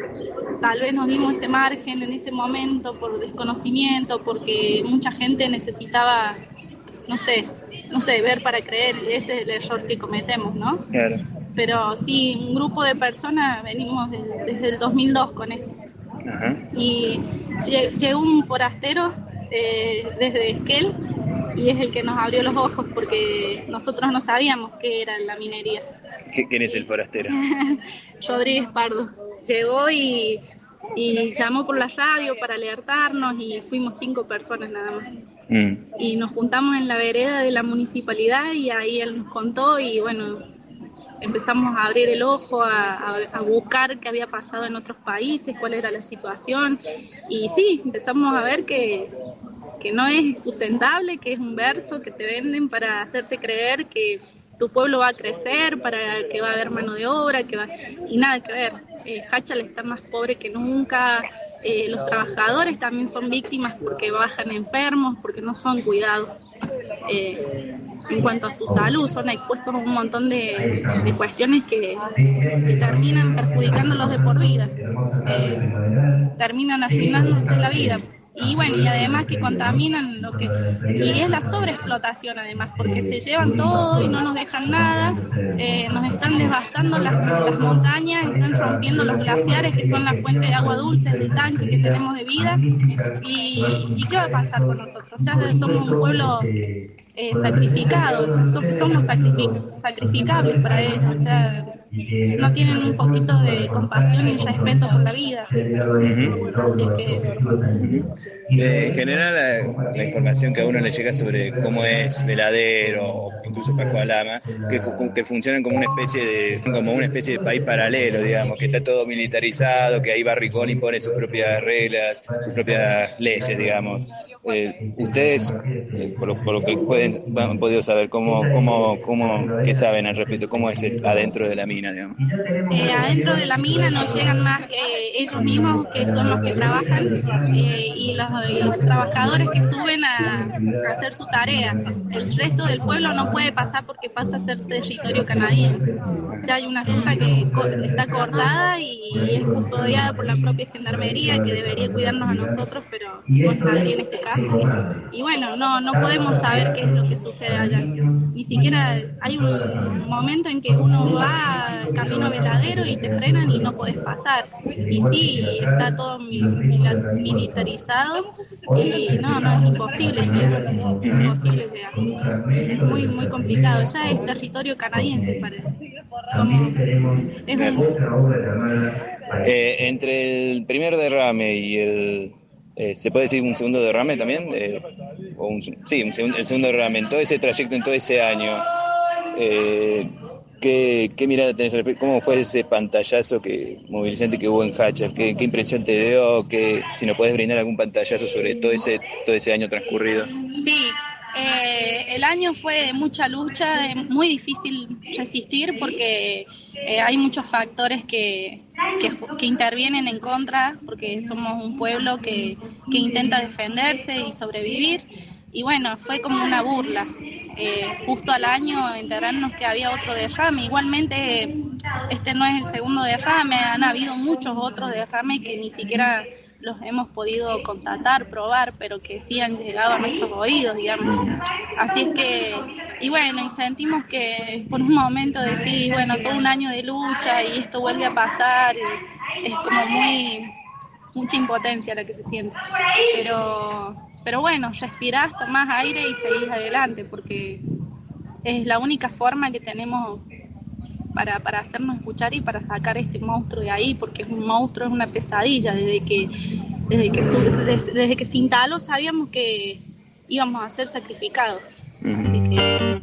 [SPEAKER 15] tal vez nos dimos ese margen en ese momento por desconocimiento, porque mucha gente necesitaba, no sé, no sé, ver para creer, y ese es el error que cometemos, ¿no? Claro. Pero sí, un grupo de personas venimos de, desde el dos mil dos con esto. Ajá. Y llegó un forastero eh, desde Esquel, y es el que nos abrió los ojos, porque nosotros no sabíamos qué era la minería.
[SPEAKER 4] ¿Quién es el forastero?
[SPEAKER 15] Rodríguez Pardo. Llegó y, y llamó por la radio para alertarnos, y fuimos cinco personas nada más. Mm. Y nos juntamos en la vereda de la municipalidad, y ahí él nos contó, y bueno, empezamos a abrir el ojo, a, a, a buscar qué había pasado en otros países, cuál era la situación. Y sí, empezamos a ver que, que no es sustentable, que es un verso que te venden para hacerte creer que tu pueblo va a crecer, para que va a haber mano de obra, que va y nada que ver. Eh, Háchal está más pobre que nunca. Eh, los trabajadores también son víctimas porque bajan enfermos, porque no son cuidados. Eh, en cuanto a su salud, son expuestos a un montón de, de cuestiones que, que terminan perjudicándolos de por vida, eh, terminan arruinándose la vida. Y bueno, y además que contaminan lo que... Y es la sobreexplotación además, porque se llevan todo y no nos dejan nada, eh, nos están devastando las, las montañas, están rompiendo los glaciares que son la fuente de agua dulce, del tanque que tenemos de vida. ¿Y, y qué va a pasar con nosotros? Ya somos un pueblo eh, sacrificado, ya so, somos sacrific, sacrificables para ellos, o sea... no tienen un poquito de compasión y respeto por la vida.
[SPEAKER 16] Uh-huh.
[SPEAKER 15] Así que...
[SPEAKER 16] En general, la, la información que a uno le llega sobre cómo es Veladero o incluso Pascualama, que, que funcionan como una especie de como una especie de país paralelo, digamos, que está todo militarizado, que ahí Barricón impone sus propias reglas, sus propias leyes, digamos. Eh, ustedes, eh, por, lo, por lo que pueden, han podido saber, ¿cómo, cómo, cómo, qué saben al respecto? ¿Cómo es adentro de la mina, digamos?
[SPEAKER 15] Eh, adentro de la mina no llegan más que ellos mismos, que son los que trabajan, eh, y, los, y los trabajadores que suben a, a hacer su tarea. El resto del pueblo no puede pasar porque pasa a ser territorio canadiense. Ya hay una ruta que está cortada y es custodiada por la propia gendarmería, que debería cuidarnos a nosotros, pero no es así en este caso. Y bueno, no, no podemos saber qué es lo que sucede allá. Ni siquiera hay un momento en que uno va camino a Veladero y te frenan y no podés pasar. Y sí, está todo militarizado y no, no, es imposible llegar. Es imposible llegar. Es muy, muy complicado. Ya es territorio canadiense, parece. Somos, es un...
[SPEAKER 16] eh, entre el primer derrame y el... Eh, ¿se puede decir un segundo derrame también? Eh, o un, sí, un segundo, el segundo derrame. En todo ese trayecto, en todo ese año, eh, ¿qué, ¿qué mirada tenés? ¿Cómo fue ese pantallazo que, movilizante que hubo en Háchal? ¿Qué, ¿Qué impresión te dio? ¿Qué, si nos puedes brindar algún pantallazo sobre todo ese, todo ese año transcurrido?
[SPEAKER 15] Sí. Eh, el año fue de mucha lucha, de muy difícil resistir porque eh, hay muchos factores que, que, que intervienen en contra, porque somos un pueblo que, que intenta defenderse y sobrevivir. Y bueno, fue como una burla. Eh, justo al año enterarnos que había otro derrame. Igualmente, este no es el segundo derrame, han habido muchos otros derrames que ni siquiera los hemos podido constatar, probar, pero que sí han llegado a nuestros oídos, digamos. Así es que, y bueno, y sentimos que por un momento decís, bueno, todo un año de lucha y esto vuelve a pasar, y es como muy, mucha impotencia la que se siente. Pero, pero bueno, respirás, tomás aire y seguís adelante, porque es la única forma que tenemos Para, para hacernos escuchar y para sacar este monstruo de ahí, porque es un monstruo, es una pesadilla. Desde que desde que, desde, desde que se instaló sabíamos que íbamos a ser sacrificados. Uh-huh. Así que...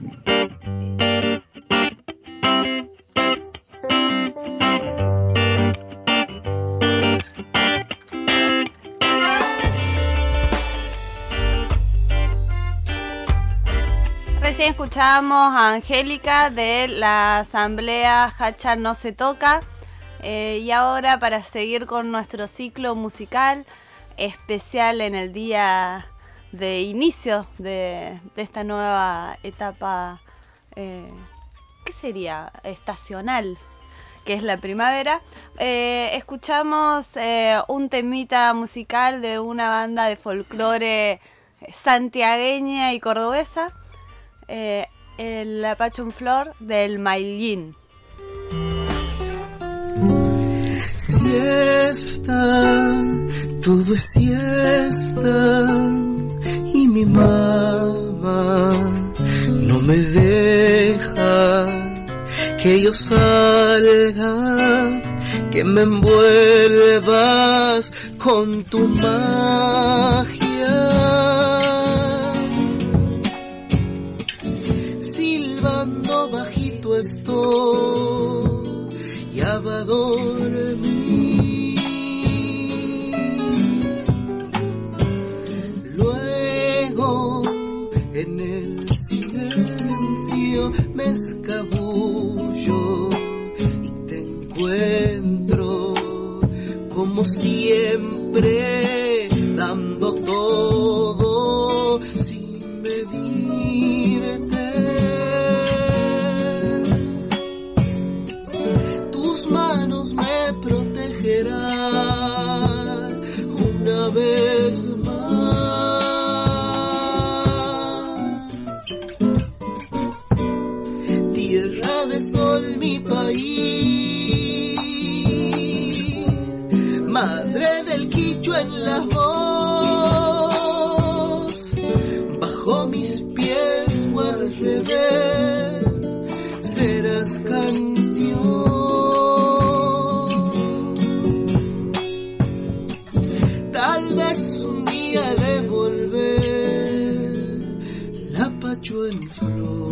[SPEAKER 3] Recién escuchábamos a Angélica de la asamblea Háchal No Se Toca, eh, y ahora para seguir con nuestro ciclo musical especial en el día de inicio de, de esta nueva etapa, eh, ¿qué sería? Estacional, que es la primavera, eh, escuchamos eh, un temita musical de una banda de folclore santiagueña y cordobesa, Eh, el Apachón Flor del Maillín.
[SPEAKER 14] Siesta, todo es siesta, y mi mamá no me deja que yo salga, que me envuelvas con tu magia. Silbando bajito estoy, ya va a dormir. Luego en el silencio me escapé tuyo y te encuentro como siempre, dando todo sin medirte. Tus manos me protegerán una vez más. Tierra de sol, mi país, madre del quichua en la voz, bajo mis pies o al revés, serás canción. Tal vez un día he de volver, la pacho en flor.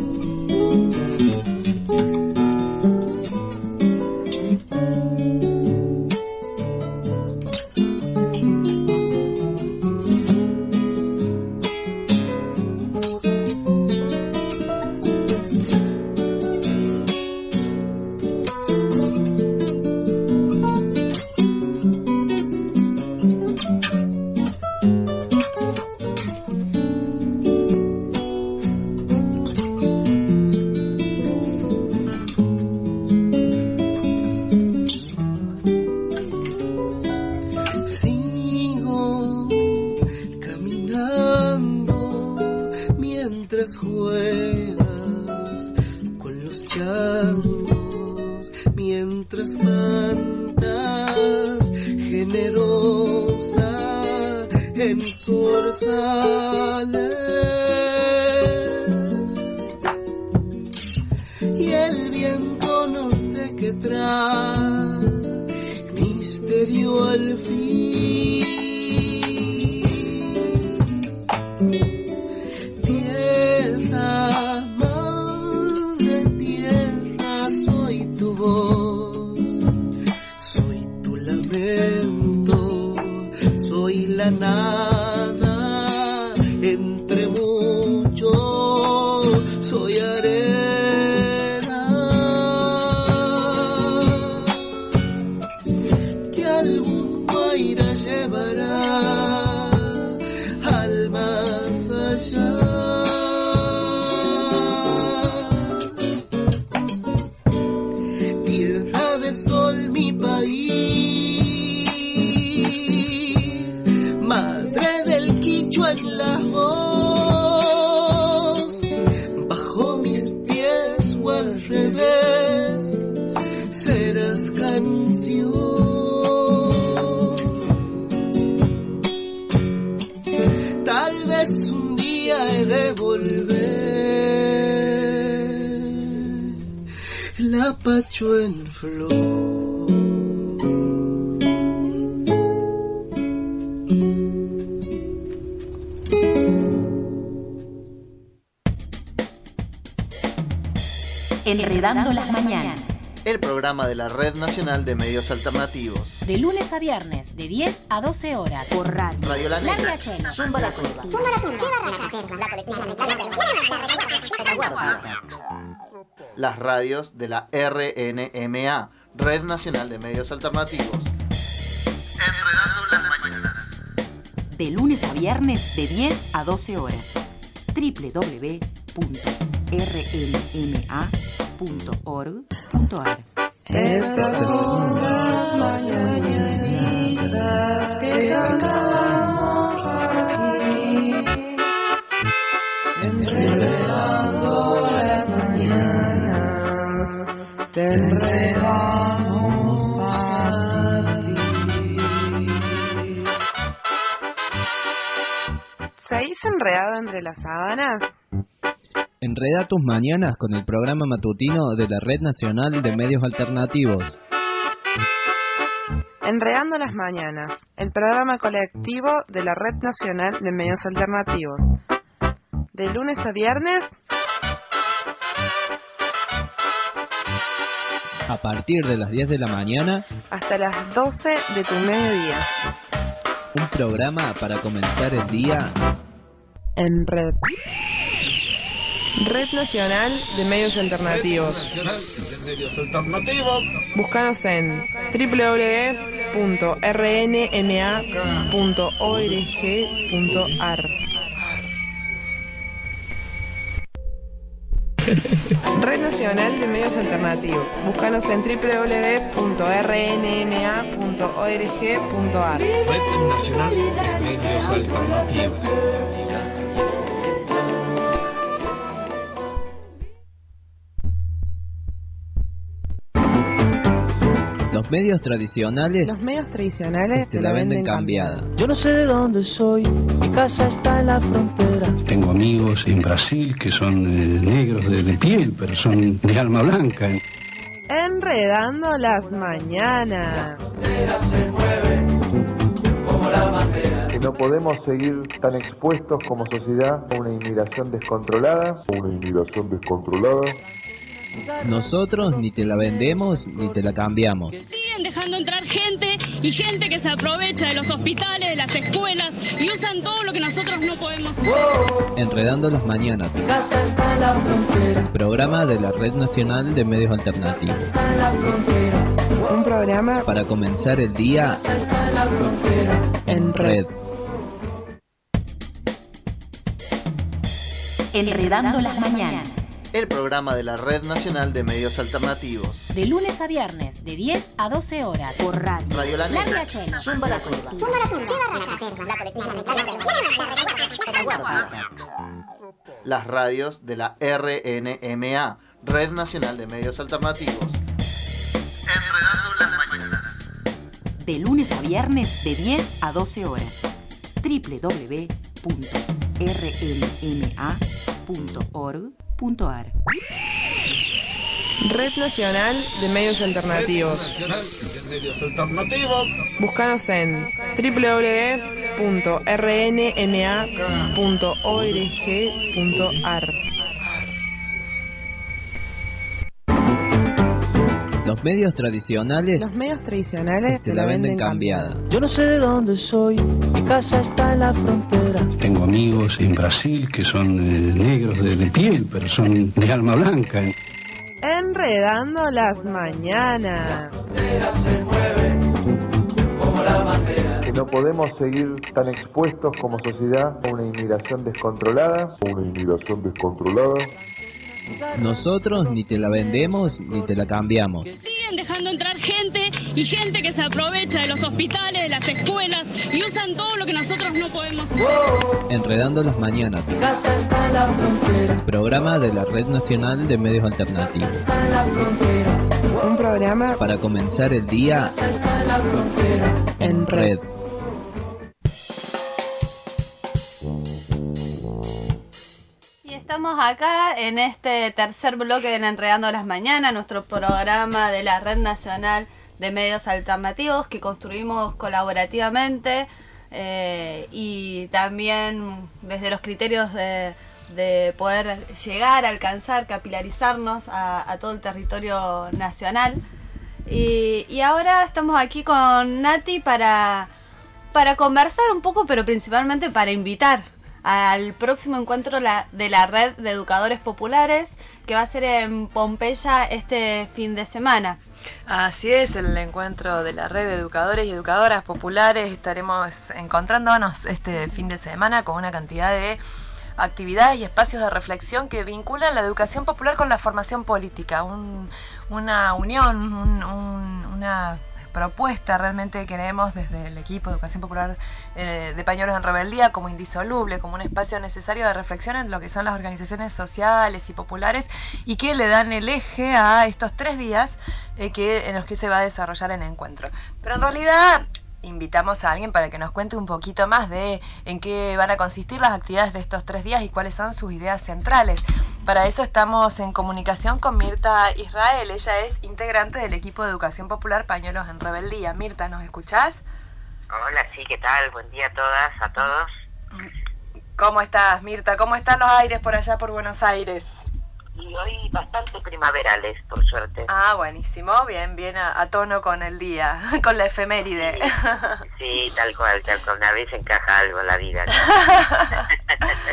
[SPEAKER 14] Y el viento norte que trae misterio al fin. Tierra, madre tierra, soy tu voz, soy tu lamento, soy la nada entre muchos, soy arena. En la voz, bajo mis pies o al revés, serás canción. Tal vez un día he de volver, la pacho en flor.
[SPEAKER 17] Enredando las mañanas.
[SPEAKER 18] El programa de la Red Nacional de Medios Alternativos.
[SPEAKER 17] De lunes a viernes, de diez a doce horas. Por radio.
[SPEAKER 18] Radio La Negra.
[SPEAKER 17] Zumba la Turba.
[SPEAKER 18] Zumba la Turba. Las radios de la R N M A, Red Nacional de Medios Alternativos. Enredando las mañanas.
[SPEAKER 17] De lunes a viernes, de diez a doce horas. doble u doble u doble u punto r n m a punto org punto a r.
[SPEAKER 6] Estas son las mañanitas que cantamos aquí, enredando las mañanas, te enredamos a ti. ¿Seguís enredado entre las sábanas?
[SPEAKER 19] Enreda tus mañanas con el programa matutino de la Red Nacional de Medios Alternativos.
[SPEAKER 6] Enredando las mañanas, el programa colectivo de la Red Nacional de Medios Alternativos. De lunes a viernes,
[SPEAKER 19] a partir de las diez de la mañana,
[SPEAKER 6] hasta las doce de tu mediodía.
[SPEAKER 19] Un programa para comenzar el día
[SPEAKER 6] en red. Red Nacional de Medios Alternativos.
[SPEAKER 7] Red Nacional de Medios Alternativos.
[SPEAKER 6] Búscanos en doble u doble u doble u punto r n m a punto org punto a r. Red Nacional de Medios Alternativos. Búscanos en doble u doble u doble u punto r n m a punto org punto a r.
[SPEAKER 7] Red Nacional de Medios Alternativos.
[SPEAKER 19] Los medios tradicionales
[SPEAKER 6] Los medios tradicionales
[SPEAKER 19] te la venden cambiada.
[SPEAKER 13] Yo no sé de dónde soy, mi casa está en la frontera.
[SPEAKER 20] Tengo amigos en Brasil que son eh, negros de, de piel, pero son de alma blanca.
[SPEAKER 6] Enredando las mañanas.
[SPEAKER 13] Se mueve como la bandera.
[SPEAKER 21] Que no podemos seguir tan expuestos como sociedad a una inmigración descontrolada. Una inmigración descontrolada.
[SPEAKER 19] Nosotros ni te la vendemos ni te la cambiamos.
[SPEAKER 22] Siguen dejando entrar gente y gente que se aprovecha de los hospitales, de las escuelas y usan todo lo que nosotros no podemos usar.
[SPEAKER 19] Enredando las mañanas.
[SPEAKER 13] Mi casa está en la frontera.
[SPEAKER 19] Programa de la Red Nacional de Medios Alternativos.
[SPEAKER 13] Está en la frontera.
[SPEAKER 6] Un programa
[SPEAKER 19] para comenzar el día
[SPEAKER 13] Está en la frontera.
[SPEAKER 19] en red.
[SPEAKER 17] Enredando las mañanas.
[SPEAKER 18] El programa de la Red Nacional de Medios Alternativos.
[SPEAKER 17] De lunes a viernes, de diez a doce horas, por radio.
[SPEAKER 18] Radio La Negra,
[SPEAKER 17] Chena,
[SPEAKER 18] Zumba la Turba,
[SPEAKER 17] Zumba la Turba,
[SPEAKER 18] La Colectiva, las radios de la R N M A, Red Nacional de Medios Alternativos. Enredando las mañanas.
[SPEAKER 17] De lunes a viernes, de diez a doce horas. doble u doble u doble u punto r n m a punto org punto a r.
[SPEAKER 6] Red Nacional de Medios Alternativos.
[SPEAKER 7] Red Nacional de Medios Alternativos.
[SPEAKER 6] Búscanos en doble u doble u doble u punto r n m a punto org punto a r.
[SPEAKER 19] Los medios tradicionales
[SPEAKER 6] Los medios tradicionales
[SPEAKER 19] te la venden cambiada.
[SPEAKER 13] Yo no sé de dónde soy, mi casa está en la frontera.
[SPEAKER 20] Tengo amigos en Brasil que son eh, negros de, de piel, pero son de alma blanca.
[SPEAKER 6] Enredando las mañanas.
[SPEAKER 13] Se mueve como la bandera.
[SPEAKER 21] Que no podemos seguir tan expuestos como sociedad a una inmigración descontrolada. Una inmigración descontrolada.
[SPEAKER 19] Nosotros ni te la vendemos ni te la cambiamos.
[SPEAKER 22] Siguen dejando entrar gente y gente que se aprovecha de los hospitales, de las escuelas y usan todo lo que nosotros no podemos usar.
[SPEAKER 19] Enredando las mañanas.
[SPEAKER 13] Mi casa está en la frontera.
[SPEAKER 19] Programa de la Red Nacional de Medios Alternativos.
[SPEAKER 13] Está en la frontera.
[SPEAKER 6] Un programa
[SPEAKER 19] para comenzar el día
[SPEAKER 13] Está en la frontera.
[SPEAKER 19] en red.
[SPEAKER 3] Estamos acá en este tercer bloque de Enredando las Mañanas, nuestro programa de la Red Nacional de Medios Alternativos que construimos colaborativamente eh, y también desde los criterios de, de poder llegar, alcanzar, capilarizarnos a, a todo el territorio nacional. Y, y ahora estamos aquí con Nati para, para conversar un poco, pero principalmente para invitar al próximo encuentro la, de la Red de Educadores Populares que va a ser en Pompeya este fin de semana.
[SPEAKER 5] Así es, el encuentro de la Red de Educadores y Educadoras Populares. Estaremos encontrándonos este fin de semana con una cantidad de actividades y espacios de reflexión que vinculan la educación popular con la formación política. Un, una unión, un, un, una propuesta realmente que queremos desde el equipo de Educación Popular eh, de Pañuelos en Rebeldía como indisoluble, como un espacio necesario de reflexión en lo que son las organizaciones sociales y populares y que le dan el eje a estos tres días eh, que, en los que se va a desarrollar el encuentro. Pero en realidad invitamos a alguien para que nos cuente un poquito más de en qué van a consistir las actividades de estos tres días y cuáles son sus ideas centrales. Para eso estamos en comunicación con Mirta Israel. Ella es integrante del equipo de Educación Popular Pañuelos en Rebeldía. Mirta, ¿nos escuchás?
[SPEAKER 23] Hola, sí, ¿qué tal? Buen día a todas, a todos.
[SPEAKER 5] ¿Cómo estás, Mirta? ¿Cómo están los aires por allá por Buenos Aires?
[SPEAKER 23] Y hoy bastante primaverales, por suerte.
[SPEAKER 5] Ah, buenísimo, bien, bien a, a tono con el día, con la efeméride.
[SPEAKER 23] Sí, sí, tal cual, tal cual, una vez encaja algo en la vida, ¿no?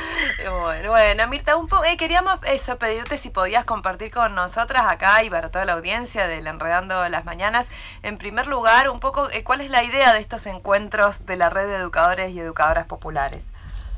[SPEAKER 5] Bueno, bueno, Mirta, un po eh, queríamos eso, pedirte si podías compartir con nosotras acá y para toda la audiencia del Enredando las Mañanas, en primer lugar, un poco eh, cuál es la idea de estos encuentros de la Red de Educadores y Educadoras Populares.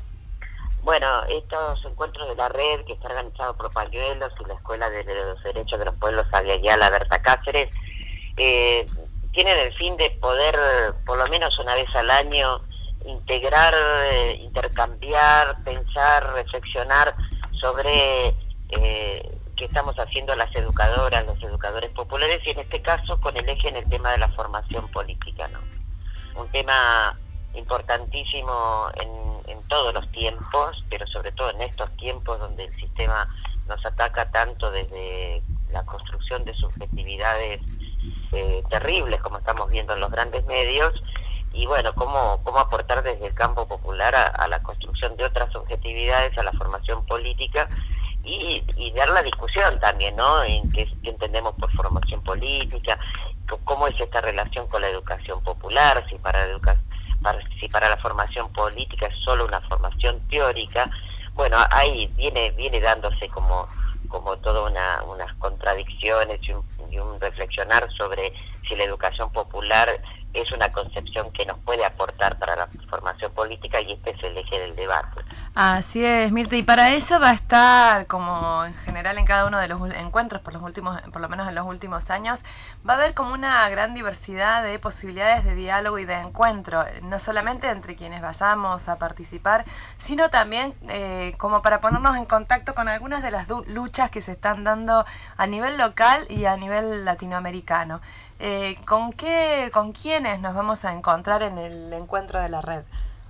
[SPEAKER 23] Bueno, estos encuentros de la red, que está organizado por Pañuelos y la Escuela de los Derechos de los Pueblos Aviala Berta Cáceres, eh, tienen el fin de poder, por lo menos una vez al año, integrar, eh, intercambiar, pensar, reflexionar sobre eh, qué estamos haciendo las educadoras, los educadores populares, y en este caso con el eje en el tema de la formación política, ¿no? Un tema importantísimo en, en todos los tiempos, pero sobre todo en estos tiempos donde el sistema nos ataca tanto desde la construcción de subjetividades eh, terribles, como estamos viendo en los grandes medios, y bueno, cómo, cómo aportar desde el campo popular a, a la construcción de otras subjetividades, a la formación política, y, y dar la discusión también, ¿no? En qué, qué entendemos por formación política, cómo es esta relación con la educación popular, si para la educación Para, si para la formación política es solo una formación teórica. Bueno, ahí viene viene dándose como como toda una unas contradicciones y un, y un reflexionar sobre si la educación popular es una concepción que nos puede aportar para la formación política, y este es el eje del debate.
[SPEAKER 5] Así es, Mirta, y para eso va a estar, como en general en cada uno de los encuentros, por los últimos, por lo menos en los últimos años, va a haber como una gran diversidad de posibilidades de diálogo y de encuentro, no solamente entre quienes vayamos a participar, sino también eh, como para ponernos en contacto con algunas de las luchas que se están dando a nivel local y a nivel latinoamericano. Eh, ¿Con qué, con quiénes nos vamos a encontrar en el encuentro de la red?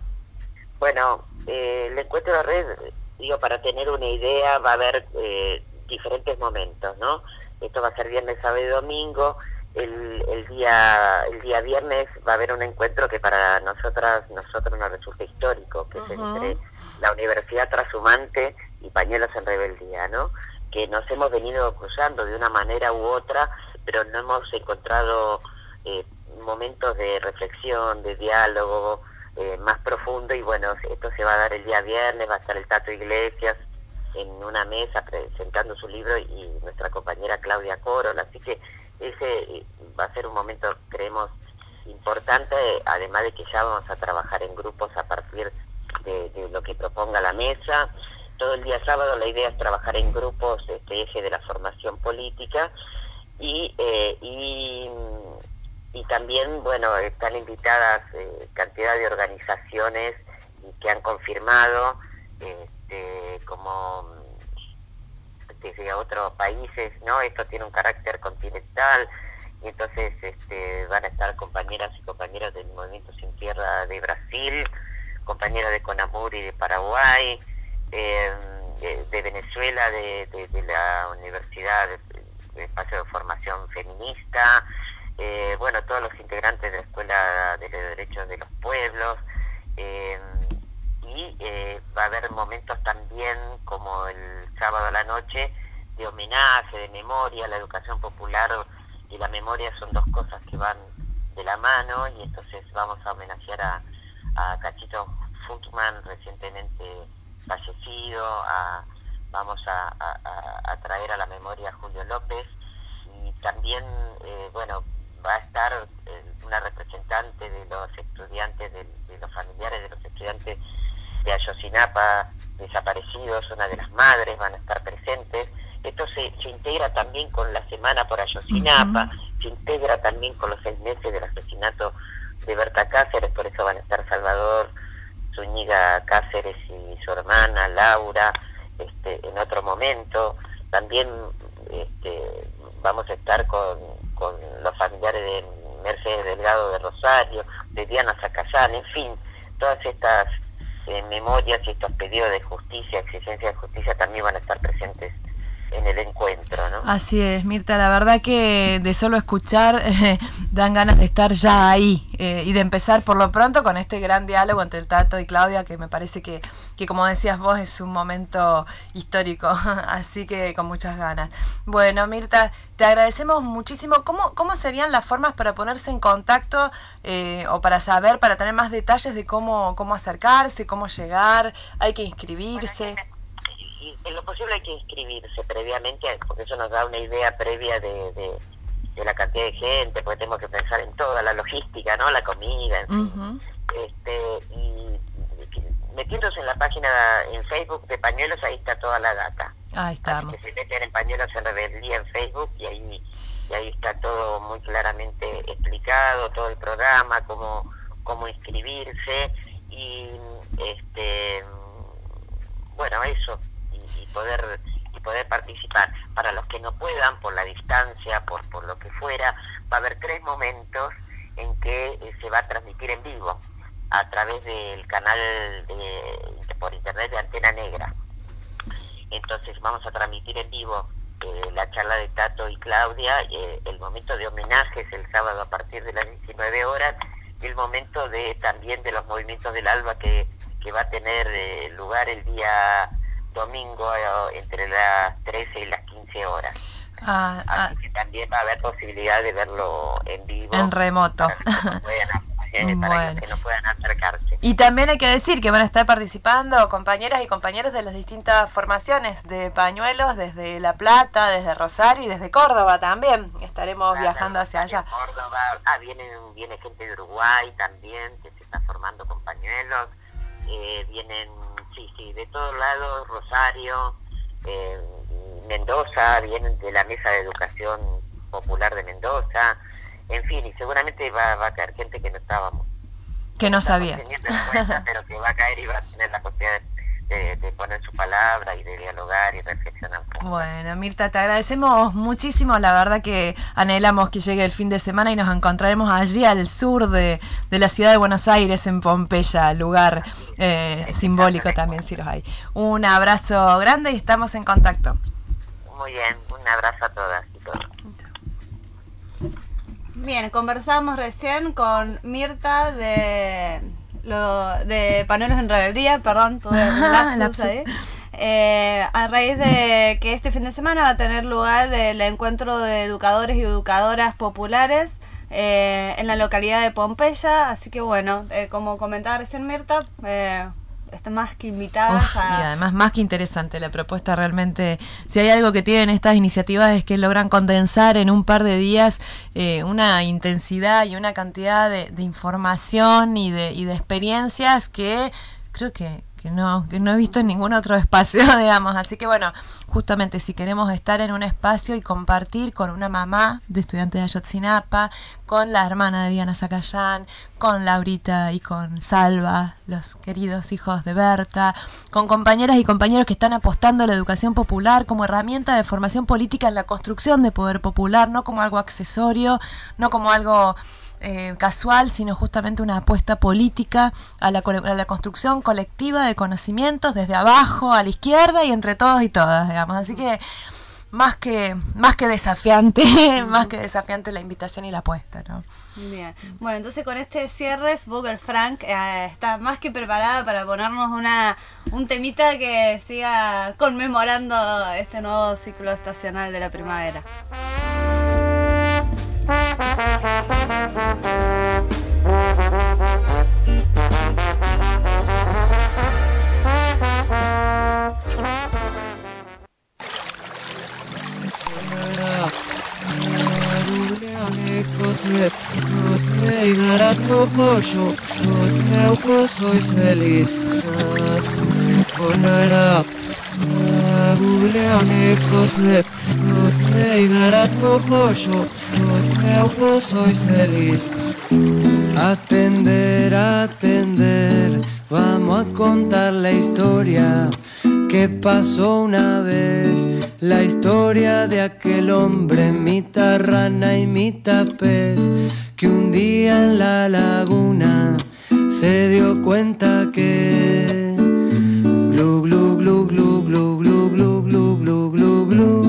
[SPEAKER 23] Bueno, eh, el encuentro de la red, digo, para tener una idea, va a haber eh, diferentes momentos, ¿no? Esto va a ser viernes, sábado y domingo. El, el día el día viernes va a haber un encuentro que para nosotras nosotros nos resulta histórico, que uh-huh. es entre la Universidad Trashumante y Pañuelos en Rebeldía, ¿no? Que nos hemos venido cruzando de una manera u otra, pero no hemos encontrado eh, momentos de reflexión, de diálogo eh, más profundo, y bueno, esto se va a dar el día viernes. Va a estar el Tato Iglesias en una mesa presentando su libro y nuestra compañera Claudia Corola, así que ese va a ser un momento, creemos, importante, además de que ya vamos a trabajar en grupos a partir de, de lo que proponga la mesa. Todo el día sábado la idea es trabajar en grupos, este eje de la formación política, y eh, y, y también, bueno, están invitadas eh, cantidad de organizaciones que han confirmado, este, como desde otros países, ¿no? Esto tiene un carácter continental, y entonces este, van a estar compañeras y compañeros del Movimiento Sin Tierra de Brasil, compañeros de CONAMUR y de Paraguay, eh, de, de Venezuela, de, de, de la Universidad de, de Espacio de Formación Feminista, eh, bueno, todos los integrantes de la Escuela de los Derechos de los Pueblos, eh, y eh, va a haber momentos también como el sábado a la noche de homenaje, de memoria. La educación popular y la memoria son dos cosas que van de la mano, y entonces vamos a homenajear a, a Cachito Fuchman, recientemente fallecido, a, vamos a, a, a traer a la memoria a Julio López, y también, eh, bueno, va a estar eh, una representante de los estudiantes, de, de los familiares de los estudiantes de Ayotzinapa desaparecidos, una de las madres, van a estar presentes. Esto se, se integra también con la semana por Ayotzinapa, uh-huh. se integra también con los seis meses del asesinato de Berta Cáceres, por eso van a estar Salvador Zúñiga Cáceres y su hermana Laura, este, en otro momento. También este, vamos a estar con, con los familiares de Mercedes Delgado de Rosario, de Diana Zacayán, en fin, todas estas eh, memorias y estos pedidos de justicia, exigencia de justicia también van a estar presentes en el encuentro, ¿no?
[SPEAKER 5] Así es, Mirta, la verdad que de solo escuchar eh, dan ganas de estar ya ahí eh, y de empezar por lo pronto con este gran diálogo entre el Tato y Claudia, que me parece que, que como decías vos es un momento histórico, así que con muchas ganas. Bueno, Mirta, te agradecemos muchísimo. ¿Cómo, cómo serían las formas para ponerse en contacto eh, o para saber, para tener más detalles de cómo, cómo acercarse, cómo llegar? ¿Hay que inscribirse?
[SPEAKER 23] Y en lo posible hay que inscribirse previamente, porque eso nos da una idea previa de, de, de la cantidad de gente, porque tenemos que pensar en toda la logística, ¿no? La comida, en fin. Uh-huh. este, y metiéndose en la página en Facebook de Pañuelos, ahí está toda la data.
[SPEAKER 5] Ahí estamos.
[SPEAKER 23] Así que se meten en Pañuelos en Rebeldía en Facebook y ahí, y ahí está todo muy claramente explicado, todo el programa, cómo, cómo inscribirse y este bueno, eso. poder y poder participar. Para los que no puedan, por la distancia, por por lo que fuera, va a haber tres momentos en que eh, se va a transmitir en vivo a través del canal de, por internet de Antena Negra. Entonces vamos a transmitir en vivo eh, la charla de Tato y Claudia, eh, el momento de homenajes el sábado a partir de las diecinueve horas, y el momento de también de los movimientos del ALBA que, que va a tener eh, lugar el día domingo eh, entre las trece y las quince horas. Ah, Así ah, que también va a haber posibilidad de verlo en vivo.
[SPEAKER 5] En remoto.
[SPEAKER 23] Para los que no puedan, eh, para
[SPEAKER 5] bueno.
[SPEAKER 23] los que no puedan acercarse.
[SPEAKER 5] Y también hay que decir que van a estar participando compañeras y compañeros de las distintas formaciones de Pañuelos, desde La Plata, desde Rosario y desde Córdoba también. Estaremos claro, viajando hacia allá.
[SPEAKER 23] Córdoba, ah, viene, viene gente de Uruguay también, que se está formando con Pañuelos. Eh, vienen, sí, sí, de todos lados, Rosario, eh, Mendoza, vienen de la Mesa de Educación Popular de Mendoza, en fin, y seguramente va, va a caer gente que no estábamos.
[SPEAKER 5] Que no sabía.
[SPEAKER 23] Cuenta, pero que va a caer y va a tener la posibilidad de, de, de poner su palabra y de dialogar y reflexionar.
[SPEAKER 5] Bueno, Mirta, te agradecemos muchísimo, la verdad que anhelamos que llegue el fin de semana y nos encontraremos allí al sur de, de la ciudad de Buenos Aires, en Pompeya, lugar eh, simbólico también, si los hay. Un abrazo grande y estamos en contacto.
[SPEAKER 23] Muy bien, un abrazo a todas y todos.
[SPEAKER 3] Bien, conversamos recién con Mirta de lo de Pañuelos en Rebeldía, perdón, todo el lapsus ahí. Eh, a raíz de que este fin de semana va a tener lugar el encuentro de educadores y educadoras populares eh, en la localidad de Pompeya, así que bueno, eh, como comentaba recién Mirta, eh, están más que invitadas. Uf, a...
[SPEAKER 5] Y además más que interesante la propuesta realmente. Si hay algo que tienen estas iniciativas es que logran condensar en un par de días eh, una intensidad y una cantidad de, de información y de, y de experiencias que creo que que no que no he visto en ningún otro espacio, digamos. Así que bueno, justamente si queremos estar en un espacio y compartir con una mamá de estudiantes de Ayotzinapa, con la hermana de Diana Zacayán, con Laurita y con Salva, los queridos hijos de Berta, con compañeras y compañeros que están apostando a la educación popular como herramienta de formación política en la construcción de poder popular, no como algo accesorio, no como algo Eh, casual, sino justamente una apuesta política a la, a la construcción colectiva de conocimientos desde abajo a la izquierda y entre todos y todas, digamos. Así que más que más que desafiante, más que desafiante la invitación y la apuesta, ¿no?
[SPEAKER 3] Bien. Bueno, entonces con este cierre, Booger Frank eh, está más que preparada para ponernos una un temita que siga conmemorando este nuevo ciclo estacional de la primavera.
[SPEAKER 13] Soy feliz, ponera, googleame cose, no te ignoras poco yo, no soy feliz. Atender, atender, vamos a contar la historia que pasó una vez, la historia de aquel hombre mitad rana y mitad pez, que un día en la laguna se dio cuenta que glu glu glu glu glu glu glu glu glu glu glu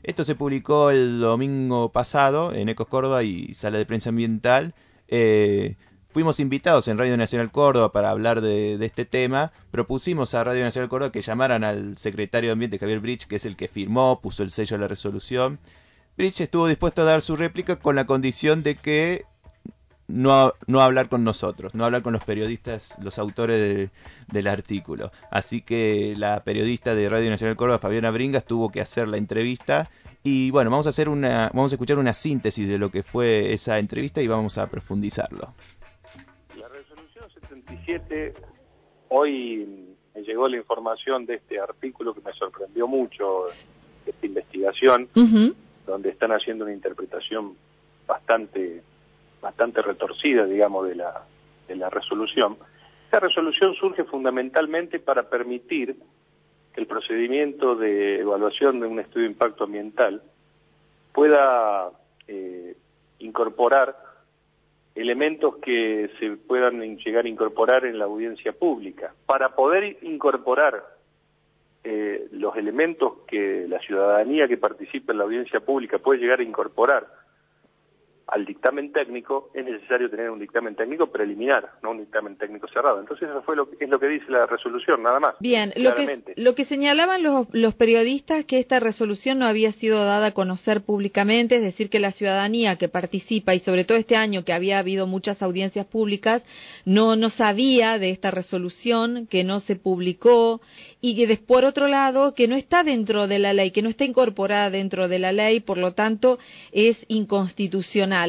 [SPEAKER 4] Esto se publicó el domingo pasado en Ecos Córdoba y Sala de Prensa Ambiental. Eh, fuimos invitados en Radio Nacional Córdoba para hablar de, de este tema. Propusimos a Radio Nacional Córdoba que llamaran al secretario de Ambiente, Javier Brich, que es el que firmó, puso el sello a la resolución. Brich estuvo dispuesto a dar su réplica con la condición de que no, no hablar con nosotros, no hablar con los periodistas, los autores de, del artículo. Así que la periodista de Radio Nacional Córdoba, Fabiana Bringas, tuvo que hacer la entrevista. Y bueno, vamos a hacer una, vamos a escuchar una síntesis de lo que fue esa entrevista y vamos a profundizarlo.
[SPEAKER 8] La resolución setenta y siete, hoy me llegó la información de este artículo que me sorprendió mucho, esta investigación, uh-huh. donde están haciendo una interpretación bastante bastante retorcida, digamos, de la de la resolución. Esta resolución surge fundamentalmente para permitir que el procedimiento de evaluación de un estudio de impacto ambiental pueda eh, incorporar elementos que se puedan llegar a incorporar en la audiencia pública. Para poder incorporar eh, los elementos que la ciudadanía que participa en la audiencia pública puede llegar a incorporar al dictamen técnico, es necesario tener un dictamen técnico preliminar, no un dictamen técnico cerrado. Entonces eso fue lo que, es lo que dice la resolución, nada más.
[SPEAKER 11] Bien, lo que, lo que señalaban los, los periodistas, que esta resolución no había sido dada a conocer públicamente, es decir, que la ciudadanía que participa, y sobre todo este año que había habido muchas audiencias públicas, no, no sabía de esta resolución, que no se publicó, y que después, por otro lado, que no está dentro de la ley, que no está incorporada dentro de la ley, por lo tanto, es inconstitucional.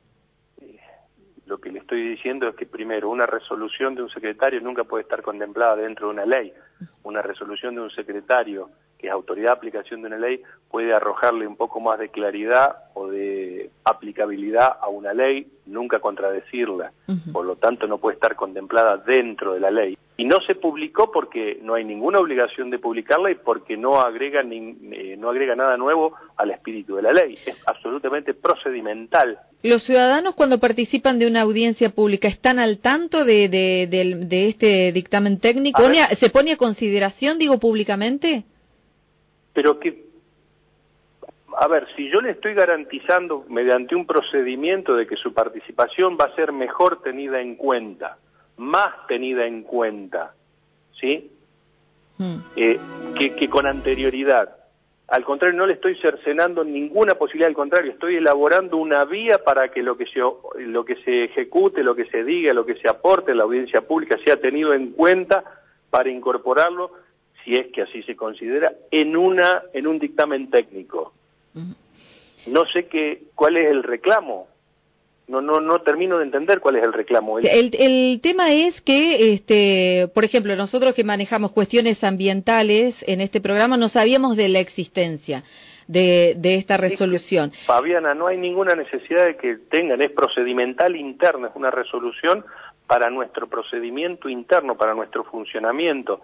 [SPEAKER 8] Lo que le estoy diciendo es que, primero, una resolución de un secretario nunca puede estar contemplada dentro de una ley. Una resolución de un secretario, que es autoridad de aplicación de una ley, puede arrojarle un poco más de claridad o de aplicabilidad a una ley, nunca contradecirla. Uh-huh. Por lo tanto, no puede estar contemplada dentro de la ley. Y no se publicó porque no hay ninguna obligación de publicarla y porque no agrega, ni, eh, no agrega nada nuevo al espíritu de la ley. Es absolutamente procedimental.
[SPEAKER 11] ¿Los ciudadanos, cuando participan de una audiencia pública, están al tanto de, de, de, de este dictamen técnico? ¿Pone a, ¿Se pone a consideración, digo, públicamente?
[SPEAKER 8] Pero que, a ver, si yo le estoy garantizando mediante un procedimiento de que su participación va a ser mejor tenida en cuenta, más tenida en cuenta, ¿sí? Mm. Eh, que, que con anterioridad. Al contrario, no le estoy cercenando ninguna posibilidad, al contrario, estoy elaborando una vía para que lo que se, lo que se ejecute, lo que se diga, lo que se aporte en la audiencia pública sea tenido en cuenta para incorporarlo, si es que así se considera, en una en un dictamen técnico. Mm. No sé qué cuál es el reclamo. No, no, no termino de entender cuál es el reclamo.
[SPEAKER 11] El, el tema es que, este, por ejemplo, nosotros que manejamos cuestiones ambientales en este programa no sabíamos de la existencia de, de esta resolución.
[SPEAKER 8] Es que, Fabiana, no hay ninguna necesidad de que tengan, es procedimental interno, es una resolución para nuestro procedimiento interno, para nuestro funcionamiento.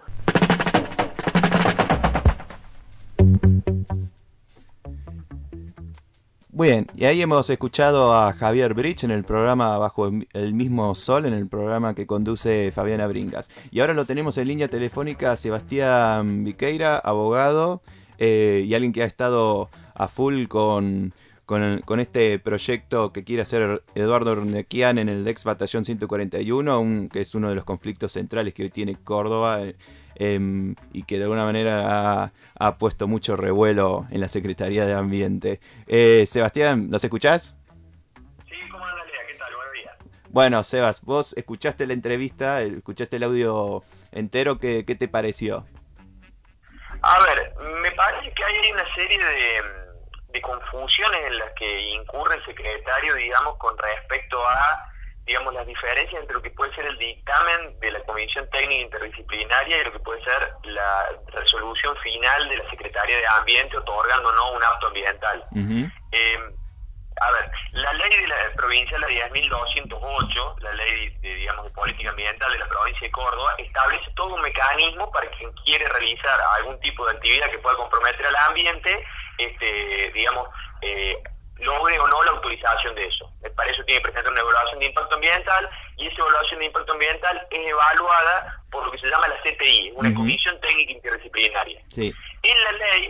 [SPEAKER 4] Bien, y ahí hemos escuchado a Javier Brich en el programa Bajo el Mismo Sol, en el programa que conduce Fabiana Bringas. Y ahora lo tenemos en línea telefónica a Sebastián Viqueira, abogado, eh, y alguien que ha estado a full con, con, el, con este proyecto que quiere hacer Eduardo Urnequian en el ex Batallón ciento cuarenta y uno, un, que es uno de los conflictos centrales que hoy tiene Córdoba, eh, eh, y que de alguna manera ha, ha puesto mucho revuelo en la Secretaría de Ambiente. Eh, Sebastián, ¿nos escuchás?
[SPEAKER 12] Sí, ¿cómo anda, Lea? ¿Qué tal? Buenos días.
[SPEAKER 4] Bueno, Sebas, vos escuchaste la entrevista, escuchaste el audio entero, ¿qué, qué te pareció?
[SPEAKER 12] A ver, me parece que hay una serie de, de confusiones en las que incurre el secretario, digamos, con respecto a, digamos, las diferencias entre lo que puede ser el dictamen de la Comisión Técnica Interdisciplinaria y lo que puede ser la resolución final de la Secretaría de Ambiente otorgando, ¿no?, un acto ambiental. Uh-huh. Eh, a ver, la ley de la provincial, la diez mil doscientos ocho, la ley de, digamos, de política ambiental de la provincia de Córdoba, establece todo un mecanismo para quien quiere realizar algún tipo de actividad que pueda comprometer al ambiente, este, digamos, eh, logre o no la autorización de eso. Para eso tiene que presentar una evaluación de impacto ambiental, y esa evaluación de impacto ambiental es evaluada por lo que se llama la C T I, una uh-huh. Comisión Técnica Interdisciplinaria.
[SPEAKER 4] Sí.
[SPEAKER 12] En la ley,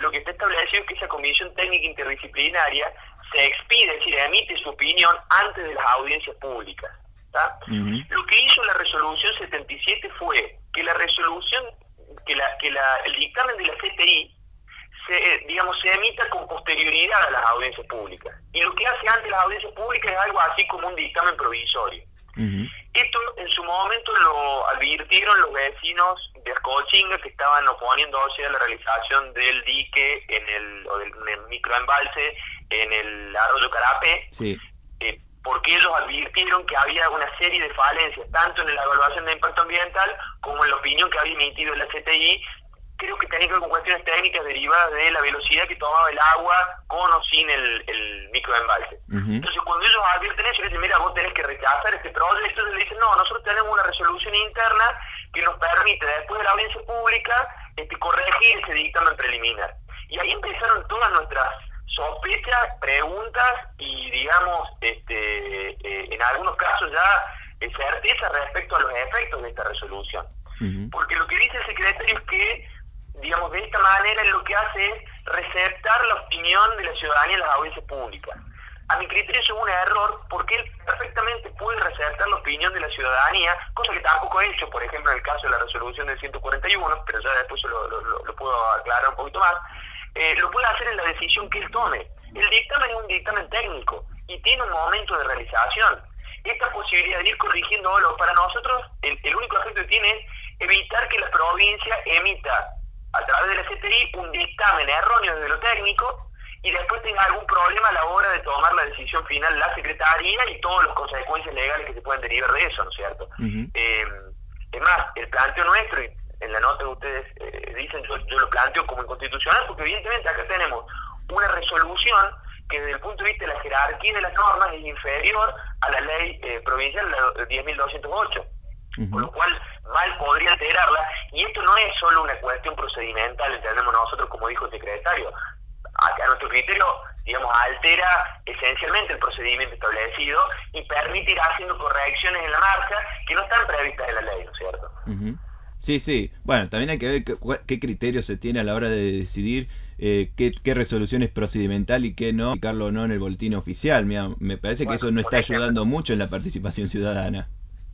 [SPEAKER 12] lo que está establecido es que esa comisión técnica interdisciplinaria se expide, es decir, emite su opinión antes de las audiencias públicas. ¿Tá? Uh-huh. Lo que hizo la resolución setenta y siete fue que la resolución, que la que la el dictamen de la C T I se, digamos, se emita con posterioridad a las audiencias públicas. Y lo que hace antes las audiencias públicas es algo así como un dictamen provisorio. Uh-huh. Esto en su momento lo advirtieron los vecinos de Ascochinga que estaban oponiéndose a la realización del dique en el, o del, del microembalse en el arroyo Carapé, sí. eh, porque ellos advirtieron que había una serie de falencias, tanto en la evaluación de impacto ambiental como en la opinión que había emitido la C T I. Creo que tenía que ver con cuestiones técnicas derivadas de la velocidad que tomaba el agua con o sin el, el microembalse. Uh-huh. Entonces, cuando ellos advierten eso, dicen, mira, vos tenés que rechazar este proyecto, entonces le dicen, no, nosotros tenemos una resolución interna que nos permite, después de la audiencia pública, este, corregir ese dictamen preliminar. Y ahí empezaron todas nuestras sospechas, preguntas y, digamos, este, eh, en algunos casos ya eh, certeza respecto a los efectos de esta resolución. Uh-huh. Porque lo que dice el secretario es que, digamos, de esta manera lo que hace es receptar la opinión de la ciudadanía en las audiencias públicas. A mi criterio eso es un error, porque él perfectamente puede receptar la opinión de la ciudadanía, cosa que tampoco ha hecho, por ejemplo, en el caso de la resolución del ciento cuarenta y uno, pero ya después lo, lo, lo puedo aclarar un poquito más. Eh, lo puede hacer en la decisión que él tome. El dictamen es un dictamen técnico y tiene un momento de realización. Esta posibilidad de ir corrigiéndolo, para nosotros, el, el único efecto que tiene es evitar que la provincia emita a través de la C T I un dictamen erróneo desde lo técnico y después tenga algún problema a la hora de tomar la decisión final la Secretaría y todas las consecuencias legales que se pueden derivar de eso, ¿no es cierto? Uh-huh. Eh, es más, el planteo nuestro, y en la nota que ustedes eh, dicen, yo, yo lo planteo como inconstitucional, porque evidentemente acá tenemos una resolución que desde el punto de vista de la jerarquía de las normas es inferior a la ley eh, provincial, la diez mil doscientos ocho. Uh-huh. Con lo cual mal podría alterarla, y esto no es solo una cuestión procedimental, entendemos nosotros, como dijo el secretario. Acá a nuestro criterio, digamos, altera esencialmente el procedimiento establecido y permite ir haciendo correcciones en la marcha que no están previstas en la ley, ¿no es cierto?
[SPEAKER 4] Uh-huh. Sí, sí. Bueno, también hay que ver qué, qué criterios se tiene a la hora de decidir eh, qué, qué resolución es procedimental y qué no, publicarlo o no en el boletín oficial. Mira, me parece bueno, que eso no está ayudando mucho en la participación ciudadana.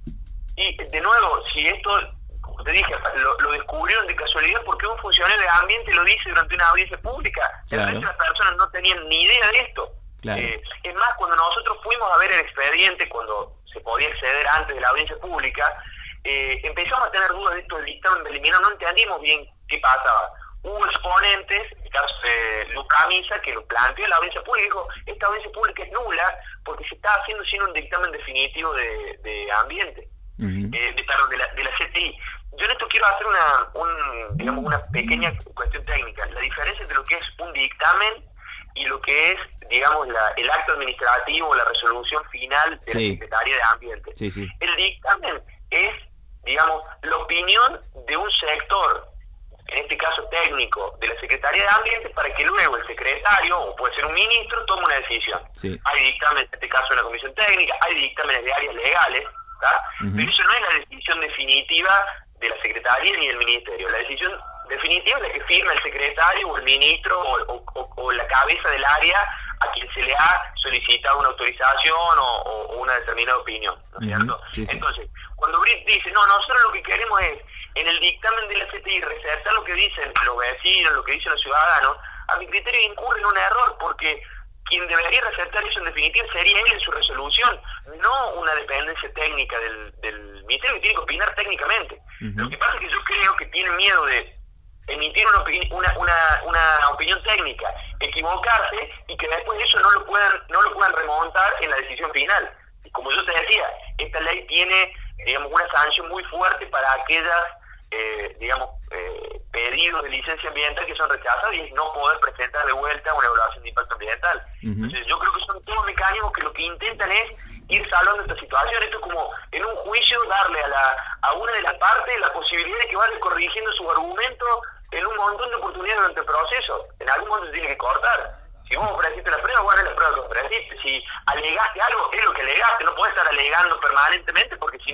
[SPEAKER 12] Y de nuevo, si esto, como te dije, lo, lo descubrieron de casualidad porque un funcionario de ambiente lo dice durante una audiencia pública, claro. El resto de las personas no tenían ni idea de esto. Claro. Eh, es más, cuando nosotros fuimos a ver el expediente, cuando se podía acceder antes de la audiencia pública, eh, empezamos a tener dudas de esto del dictamen preliminar, no entendimos bien qué pasaba. Hubo exponentes, en el caso de Luca Misa, que lo planteó en la audiencia pública y dijo, esta audiencia pública es nula porque se está haciendo sin un dictamen definitivo de, de ambiente. Uh-huh. eh, de, perdón, de, la, de la C T I. Yo en esto quiero hacer una, un, digamos, una pequeña cuestión técnica. La diferencia entre lo que es un dictamen y lo que es, digamos, la, el acto administrativo o la resolución final de sí. la Secretaría de Ambiente.
[SPEAKER 4] Sí, sí.
[SPEAKER 12] El dictamen es, digamos, la opinión de un sector, en este caso técnico, de la Secretaría de Ambiente, para que luego el secretario, o puede ser un ministro, tome una decisión.
[SPEAKER 4] Sí.
[SPEAKER 12] Hay dictámenes, en este caso, de una comisión técnica, hay dictámenes de áreas legales, Uh-huh. pero eso no es la decisión definitiva de la Secretaría ni del Ministerio. La decisión definitiva es la que firma el secretario o el ministro o, o, o, o la cabeza del área a quien se le ha solicitado una autorización o, o una determinada opinión, ¿no es cierto?
[SPEAKER 4] Uh-huh. Sí, sí.
[SPEAKER 12] Entonces, cuando Brit dice, no, nosotros lo que queremos es, en el dictamen de la C T I, resaltar lo que dicen los vecinos, lo que dicen los ciudadanos, a mi criterio incurre en un error, porque quien debería resaltar eso en definitiva sería él en su resolución, no una dependencia técnica del, del ministerio que tiene que opinar técnicamente. Uh-huh. Lo que pasa es que yo creo que tiene miedo de emitir una, opini- una, una, una opinión técnica, equivocarse y que después de eso no lo puedan no lo puedan remontar en la decisión final. Y como yo te decía, esta ley tiene, digamos, una sanción muy fuerte para aquellas, eh, digamos, eh, pedidos de licencia ambiental que son rechazados y es no poder presentar de vuelta una evaluación de impacto ambiental. Uh-huh. Entonces yo creo que son todos mecanismos que lo que intentan es ir salvando esta situación. Esto es como en un juicio darle a la a una de las partes la posibilidad de que vaya corrigiendo sus argumentos en un montón de oportunidades durante el proceso. En algún momento se tiene que cortar. Si vos ofreciste la prueba, bueno, es la prueba que ofreciste. Si alegaste algo, es lo que alegaste. No podés estar alegando permanentemente porque si no,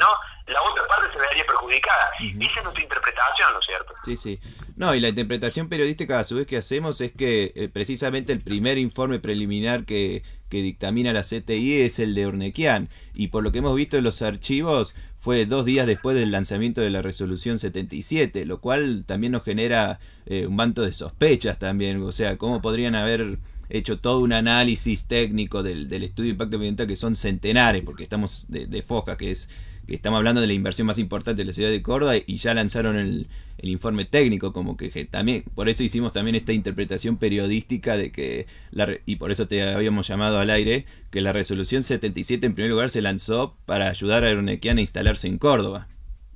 [SPEAKER 12] la otra parte se vería perjudicada. Uh-huh. Esa es nuestra interpretación, ¿no es cierto?
[SPEAKER 4] Sí, sí. No, y la interpretación periodística a su vez que hacemos es que eh, precisamente el primer informe preliminar que, que dictamina la C T I es el de Urnequian, y por lo que hemos visto en los archivos fue dos días después del lanzamiento de la resolución setenta y siete, lo cual también nos genera eh, un manto de sospechas también, o sea, cómo podrían haber hecho todo un análisis técnico del, del estudio de impacto ambiental, que son centenares, porque estamos de, de Foja, que es que estamos hablando de la inversión más importante de la ciudad de Córdoba, y ya lanzaron el, el informe técnico, como que también, por eso hicimos también esta interpretación periodística de que, la, y por eso te habíamos llamado al aire, que la resolución setenta y siete en primer lugar se lanzó para ayudar a Urnequian a instalarse en Córdoba.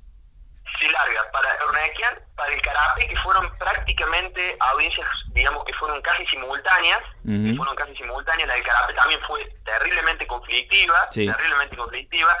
[SPEAKER 12] Sí, larga, para Urnequian, para el Carapé, que fueron prácticamente audiencias, digamos que fueron casi simultáneas, uh-huh. que fueron casi simultáneas, la del Carapé también fue terriblemente conflictiva, sí. terriblemente conflictiva,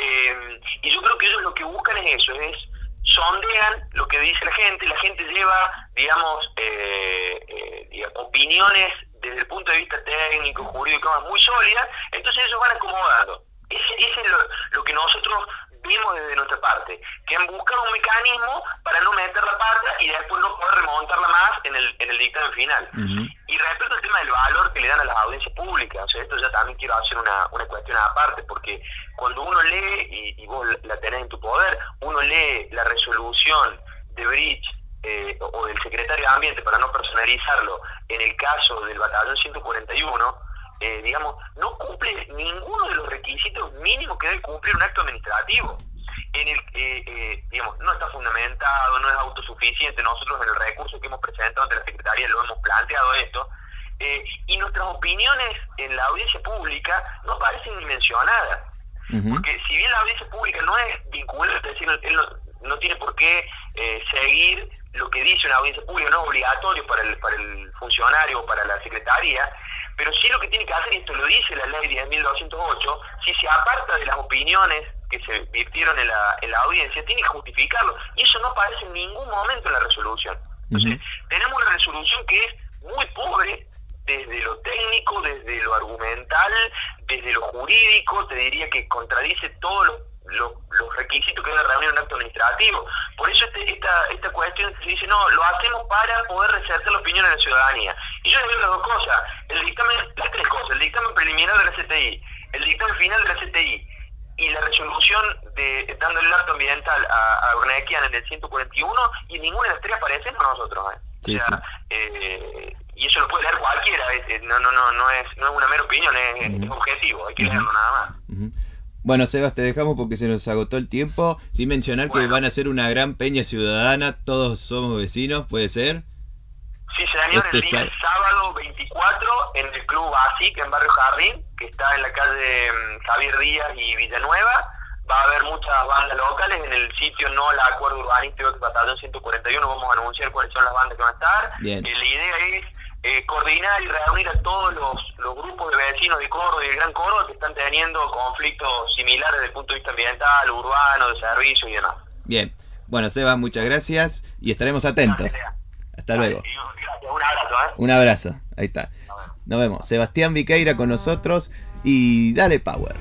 [SPEAKER 12] eh, y yo creo que ellos lo que buscan es eso, es sondean lo que dice la gente, la gente lleva, digamos, eh, eh, digamos opiniones desde el punto de vista técnico, jurídico, muy sólidas, entonces ellos van acomodando. Ese, ese es lo, lo que nosotros vimos desde nuestra parte, que han buscado un mecanismo para no meter la pata y después no poder remontarla más en el en el dictamen final. Uh-huh. Y respecto al tema del valor que le dan a las audiencias públicas, o sea, esto ya también quiero hacer una, una cuestión aparte, porque cuando uno lee, y, y vos la tenés en tu poder, uno lee la resolución de Bridge eh, o del secretario de Ambiente, para no personalizarlo, en el caso del batallón ciento cuarenta y uno, Eh, digamos, no cumple ninguno de los requisitos mínimos que debe cumplir un acto administrativo. En el eh, eh, digamos, no está fundamentado, no es autosuficiente. Nosotros en el recurso que hemos presentado ante la Secretaría lo hemos planteado esto, eh, y nuestras opiniones en la audiencia pública no parecen ni mencionadas. Uh-huh. Porque si bien la audiencia pública no es vinculante, es decir, él no, no tiene por qué eh, seguir lo que dice una audiencia pública, no es obligatorio para el, para el funcionario o para la Secretaría, pero sí lo que tiene que hacer, y esto lo dice la ley diez mil doscientos ocho, si se aparta de las opiniones que se virtieron en la, en la audiencia, tiene que justificarlo, y eso no aparece en ningún momento en la resolución. Entonces, uh-huh. tenemos una resolución que es muy pobre desde lo técnico, desde lo argumental, desde lo jurídico, te diría que contradice todos los Los, los requisitos que debe reunir un acto administrativo. Por eso este, esta esta cuestión se dice, no, lo hacemos para poder resaltar la opinión de la ciudadanía. Y yo les digo las dos cosas, el dictamen, las tres cosas, el dictamen preliminar de la C T I, el dictamen final de la C T I y la resolución de dándole el acto ambiental a, a Urnequian en el ciento cuarenta y uno, y ninguna de las tres aparecen a nosotros. ¿eh? Sí, o sea, sí. eh, y eso lo puede leer cualquiera, es, no, no, no, no es, no es una mera opinión, es, uh-huh. es objetivo, hay que uh-huh. leerlo nada más.
[SPEAKER 4] Uh-huh. Bueno, Sebas, te dejamos porque se nos agotó el tiempo. Sin mencionar bueno. que van a hacer una gran peña ciudadana. Todos somos vecinos, ¿puede ser?
[SPEAKER 12] Sí, señor, este el día sá... sábado veinticuatro en el Club Basic, en Barrio Jardín, que está en la calle Javier Díaz y Villanueva. Va a haber muchas bandas locales. En el sitio no la acuerdo urbanístico del batallón ciento cuarenta y uno vamos a anunciar cuáles son las bandas que van a estar. Bien. Eh, la idea es Eh, coordinar y reunir a todos los, los grupos de vecinos de Córdoba y del Gran Córdoba que están teniendo conflictos similares desde el punto de vista ambiental, urbano, de servicio y demás.
[SPEAKER 4] Bien, bueno, Seba, muchas gracias y estaremos atentos. Hasta luego.
[SPEAKER 12] Gracias, un abrazo, ¿eh?
[SPEAKER 4] Un abrazo, ahí está. Nos vemos. Sebastián Viqueira con nosotros y dale power.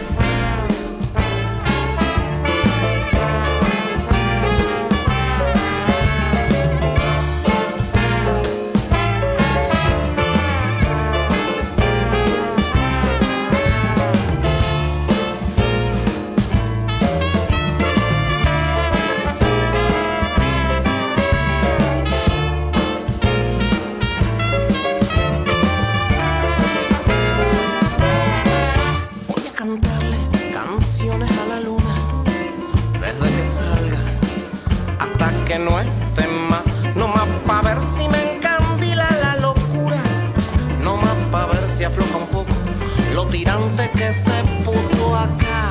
[SPEAKER 1] No esté más, no más pa' ver si me encandila la locura, no más pa' ver si afloja un poco lo tirante que se puso acá.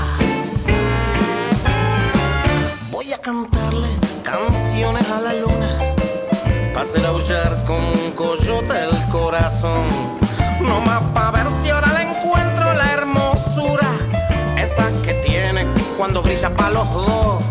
[SPEAKER 1] Voy a cantarle canciones a la luna, pa' hacer aullar como un coyote el corazón, no más pa' ver si ahora le encuentro la hermosura, esa que tiene cuando brilla pa' los dos.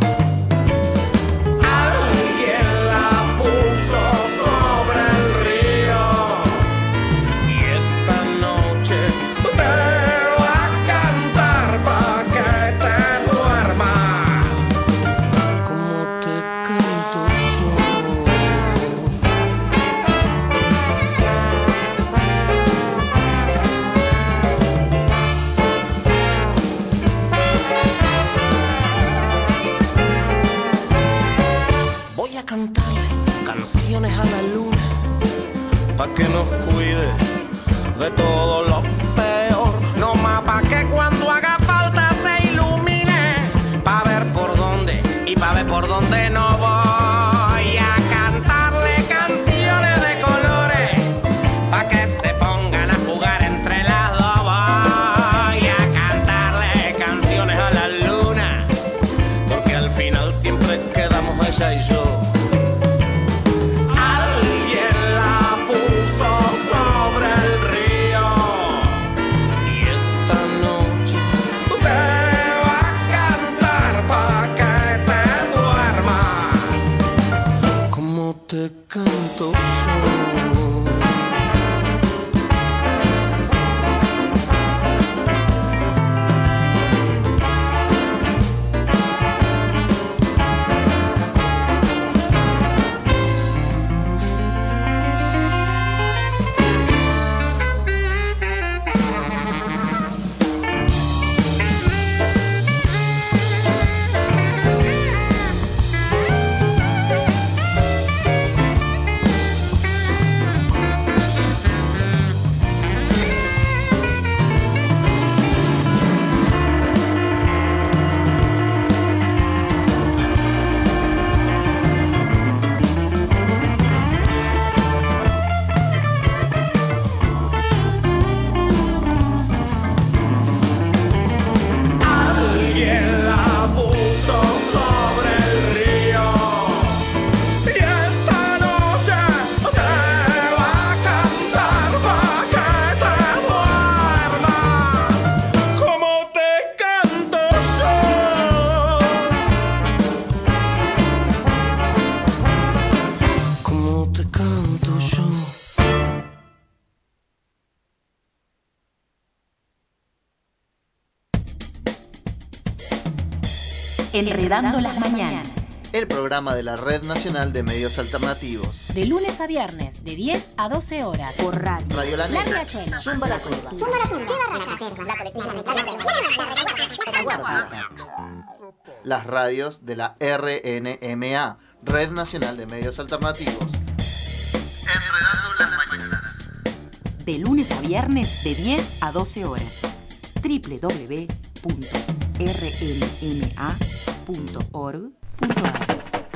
[SPEAKER 17] Enredando las mañanas.
[SPEAKER 18] El programa de la Red Nacional de Medios Alternativos.
[SPEAKER 17] De lunes a viernes, de diez a doce horas. Por radio.
[SPEAKER 18] Radio La Negra.
[SPEAKER 17] La Riachuelo.
[SPEAKER 18] Zumba la Turba.
[SPEAKER 17] Zumba la Turba.
[SPEAKER 18] Chiva Raza. La Colectiva. Retaguardia. Las radios de la R N M A, Red Nacional de Medios Alternativos. Enredando las mañanas.
[SPEAKER 17] De lunes a viernes, de diez a doce horas. doble u doble u doble u punto r n m a punto org punto a r.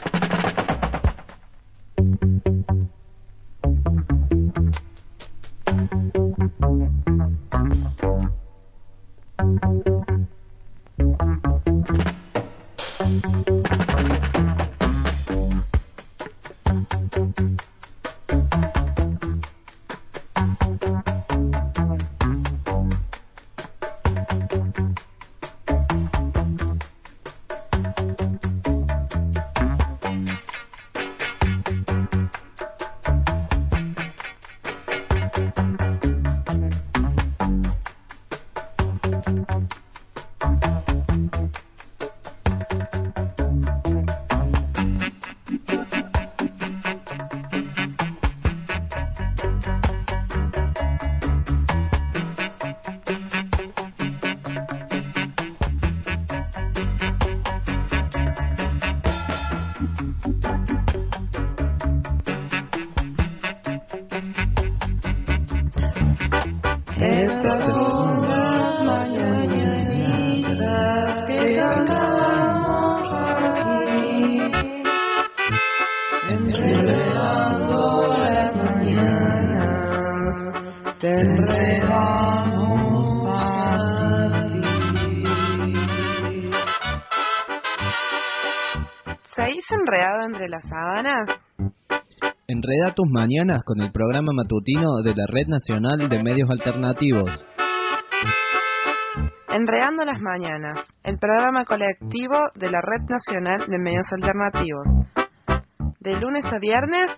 [SPEAKER 6] ¿Seguís enredado entre las sábanas?
[SPEAKER 19] Enreda tus mañanas con el programa matutino de la Red Nacional de Medios Alternativos.
[SPEAKER 6] Enredando las mañanas, el programa colectivo de la Red Nacional de Medios Alternativos. De lunes a viernes,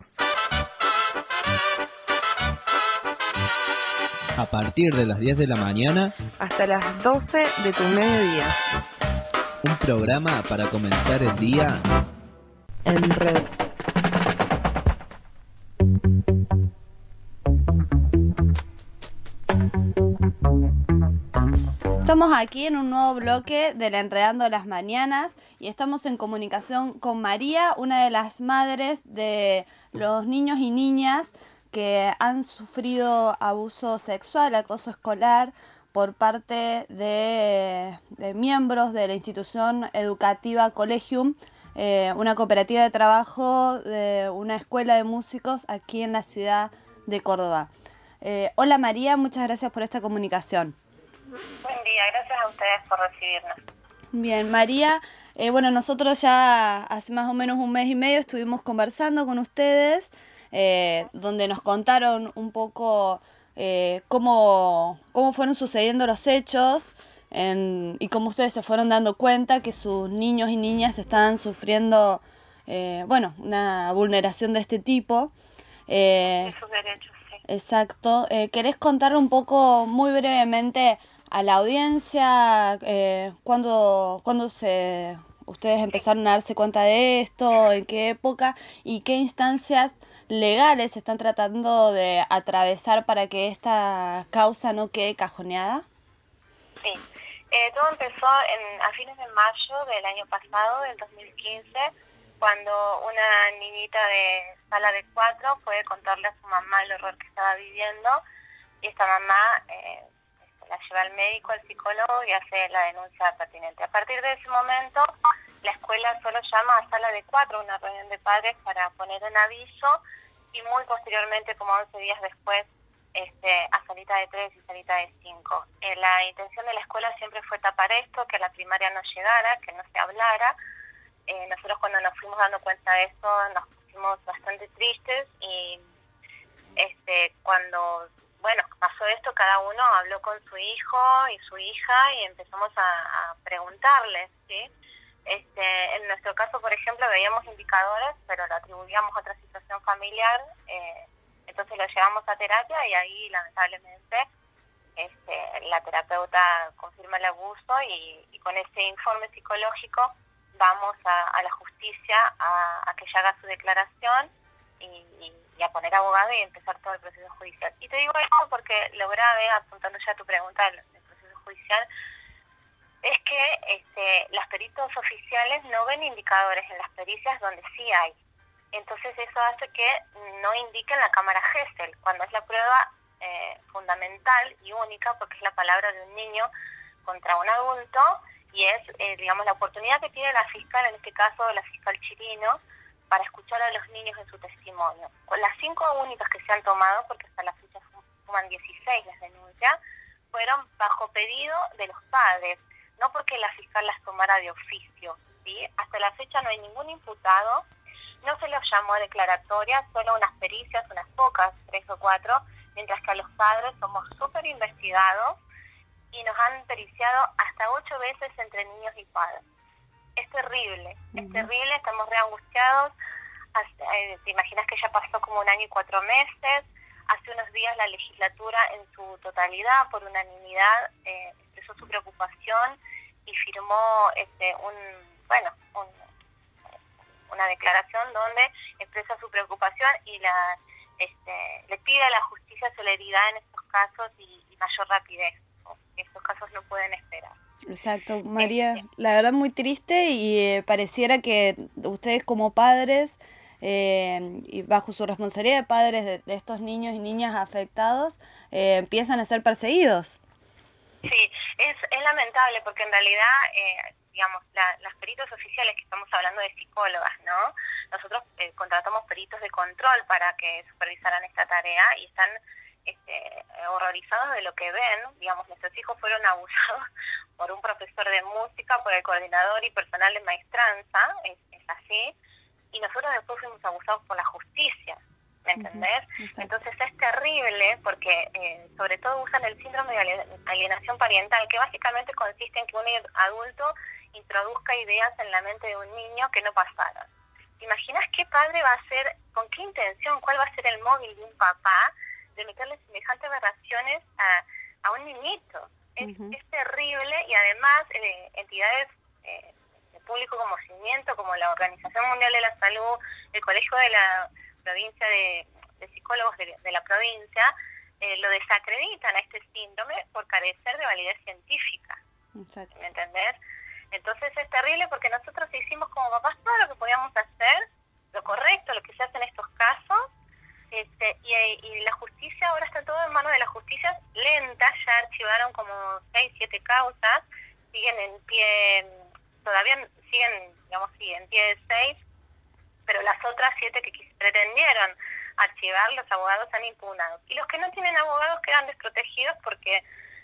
[SPEAKER 19] a partir de las diez de la mañana
[SPEAKER 6] hasta las doce de tu mediodía.
[SPEAKER 19] Un programa para comenzar el día
[SPEAKER 6] en red.
[SPEAKER 3] Estamos aquí en un nuevo bloque del Enredando las Mañanas y estamos en comunicación con María, una de las madres de los niños y niñas que han sufrido abuso sexual, acoso escolar por parte de, de miembros de la institución educativa Collegium, eh, una cooperativa de trabajo de una escuela de músicos aquí en la ciudad de Córdoba. Eh, hola María, muchas gracias por esta comunicación.
[SPEAKER 2] Buen día, gracias a ustedes por recibirnos.
[SPEAKER 3] Bien, María, eh, bueno, nosotros ya hace más o menos un mes y medio estuvimos conversando con ustedes, eh, donde nos contaron un poco eh, cómo, cómo fueron sucediendo los hechos en, y cómo ustedes se fueron dando cuenta que sus niños y niñas estaban sufriendo, eh, bueno, una vulneración de este tipo. Eh,
[SPEAKER 2] de sus derechos, sí.
[SPEAKER 3] Exacto. Eh, ¿Querés contar un poco, muy brevemente, a la audiencia eh, cuándo, cuándo se, ustedes empezaron a darse cuenta de esto, en qué época y qué instancias legales se están tratando de atravesar para que esta causa no quede cajoneada?
[SPEAKER 2] Sí, eh, todo empezó en, a fines de mayo del año pasado, del dos mil quince, cuando una niñita de sala de cuatro puede contarle a su mamá el horror que estaba viviendo y esta mamá eh, la lleva al médico, al psicólogo y hace la denuncia pertinente. A partir de ese momento, la escuela solo llama a sala de cuatro, una reunión de padres para poner en aviso y muy posteriormente, como once días después, este, a salita de tres y salita de cinco. Eh, la intención de la escuela siempre fue tapar esto, que a la primaria no llegara, que no se hablara. Eh, nosotros cuando nos fuimos dando cuenta de esto nos pusimos bastante tristes y este, cuando bueno, pasó esto, cada uno habló con su hijo y su hija y empezamos a, a preguntarles, ¿sí? Este, en nuestro caso, por ejemplo, veíamos indicadores, pero lo atribuíamos a otra situación familiar, eh, entonces lo llevamos a terapia y ahí lamentablemente este, la terapeuta confirma el abuso y, y con ese informe psicológico vamos a, a la justicia a, a que ella haga su declaración y, y, y a poner abogado y empezar todo el proceso judicial. Y te digo esto porque lo grave, apuntando ya a tu pregunta del, del proceso judicial, es que este, las peritos oficiales no ven indicadores en las pericias donde sí hay. Entonces eso hace que no indiquen la cámara Gesell, cuando es la prueba eh, fundamental y única, porque es la palabra de un niño contra un adulto, y es, eh, digamos, la oportunidad que tiene la fiscal, en este caso la fiscal Chirino, para escuchar a los niños en su testimonio. Con las cinco únicas que se han tomado, porque hasta la fecha suman dieciséis las denuncias, fueron bajo pedido de los padres, no porque la fiscal las tomara de oficio, ¿sí? Hasta la fecha no hay ningún imputado, no se los llamó a declaratoria, solo unas pericias, unas pocas, tres o cuatro, mientras que a los padres somos súper investigados y nos han periciado hasta ocho veces entre niños y padres. Es terrible, uh-huh. es terrible, estamos re angustiados. Hasta, eh, te imaginas que ya pasó como un año y cuatro meses. Hace unos días la legislatura en su totalidad, por unanimidad, eh, expresó su preocupación y firmó este, un, bueno, un, una declaración donde expresa su preocupación y la, este, le pide a la justicia celeridad en estos casos y, y mayor rapidez. Estos casos no pueden esperar.
[SPEAKER 3] Exacto, María, la verdad muy triste y eh, pareciera que ustedes como padres eh, y bajo su responsabilidad de padres de, de estos niños y niñas afectados eh, empiezan a ser perseguidos.
[SPEAKER 2] Sí, es, es lamentable porque en realidad, eh, digamos, la, las peritos oficiales, que estamos hablando de psicólogas, ¿no? Nosotros eh, contratamos peritos de control para que supervisaran esta tarea y están Este, horrorizados de lo que ven. Digamos, nuestros hijos fueron abusados por un profesor de música, por el coordinador y personal de maestranza, es, es así, y nosotros después fuimos abusados por la justicia, ¿me entendés? Uh-huh. Entonces es terrible porque eh, sobre todo usan el síndrome de alienación parental, que básicamente consiste en que un adulto introduzca ideas en la mente de un niño que no pasaron. ¿Te imaginas qué padre va a ser, con qué intención, cuál va a ser el móvil de un papá de meterle semejantes aberraciones a, a un niñito? Es, uh-huh. es terrible y además eh, entidades eh, de público conocimiento como la Organización Mundial de la Salud, el Colegio de la Provincia de, de Psicólogos de, de la provincia, eh, lo desacreditan a este síndrome por carecer de validez científica. Exacto. ¿Me entendés? Entonces es terrible porque nosotros hicimos como papás todo lo que podíamos hacer, lo correcto, lo que se hace en estos casos. Este, y, y la justicia, ahora está todo en manos de la justicia, lenta, ya archivaron como seis, siete causas, siguen en pie, todavía siguen, digamos, sí, en pie de seis, pero las otras siete que pretendieron archivar, los abogados han impugnado. Y los que no tienen abogados quedan desprotegidos porque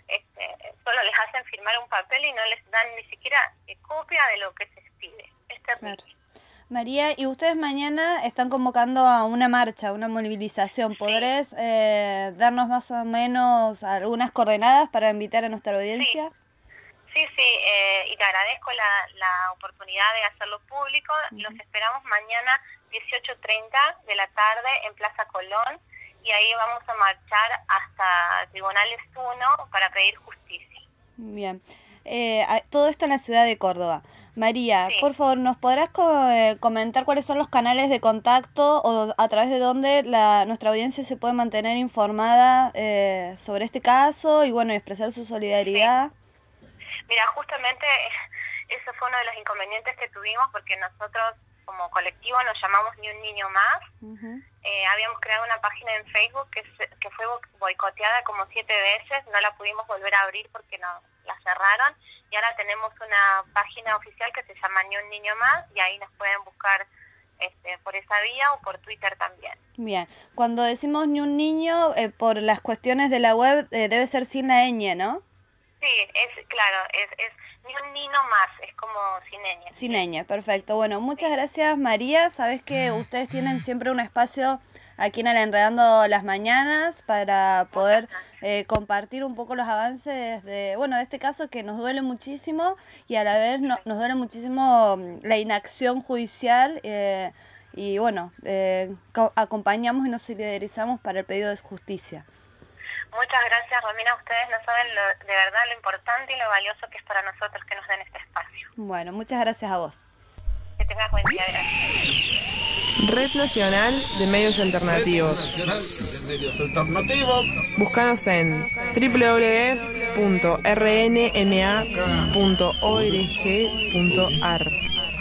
[SPEAKER 2] este, solo les hacen firmar un papel y no les dan ni siquiera eh, copia de lo que se pide. Es terrible. Claro.
[SPEAKER 3] María, y ustedes mañana están convocando a una marcha, una movilización. ¿Podrés sí. eh, darnos más o menos algunas coordenadas para invitar a nuestra audiencia?
[SPEAKER 2] Sí, sí, sí eh, y te agradezco la, la oportunidad de hacerlo público. Uh-huh. Los esperamos mañana dieciocho treinta de la tarde en Plaza Colón y ahí vamos a marchar hasta Tribunales uno para pedir justicia.
[SPEAKER 3] Bien. Eh, todo esto en la ciudad de Córdoba. María, sí. por favor, ¿nos podrás co- eh, comentar cuáles son los canales de contacto o a través de dónde la, nuestra audiencia se puede mantener informada eh, sobre este caso y bueno, expresar su solidaridad?
[SPEAKER 2] Sí. Mira, justamente eso fue uno de los inconvenientes que tuvimos porque nosotros como colectivo nos llamamos Ni un Niño Más. Uh-huh. Eh, habíamos creado una página en Facebook que, se, que fue boicoteada como siete veces, no la pudimos volver a abrir porque no la cerraron y ahora tenemos una página oficial que se llama Ni un Niño Más y ahí nos pueden buscar este, por esa vía o por Twitter también.
[SPEAKER 3] Bien, cuando decimos Ni un Niño, eh, por las cuestiones de la web eh, debe ser sin la ñ, ¿no?
[SPEAKER 2] Sí, es claro, es, es Ni un Niño Más, es como sin ñ.
[SPEAKER 3] Sin ñ, perfecto. Bueno, muchas gracias María, sabes que ustedes tienen siempre un espacio aquí en el Enredando las Mañanas para poder eh, compartir un poco los avances de, bueno, de este caso que nos duele muchísimo y a la vez no, nos duele muchísimo la inacción judicial eh, y bueno, eh, acompañamos y nos solidarizamos para el pedido de justicia.
[SPEAKER 2] Muchas gracias, Romina. Ustedes no saben lo, de verdad lo importante y lo valioso que es para nosotros que nos den este espacio.
[SPEAKER 3] Bueno, muchas gracias a vos.
[SPEAKER 2] Que tengas buen día, gracias.
[SPEAKER 6] Red Nacional de Medios Alternativos.
[SPEAKER 7] Red Nacional de Medios Alternativos.
[SPEAKER 6] Búscanos en doble u doble u doble u punto r n m a punto org punto a r.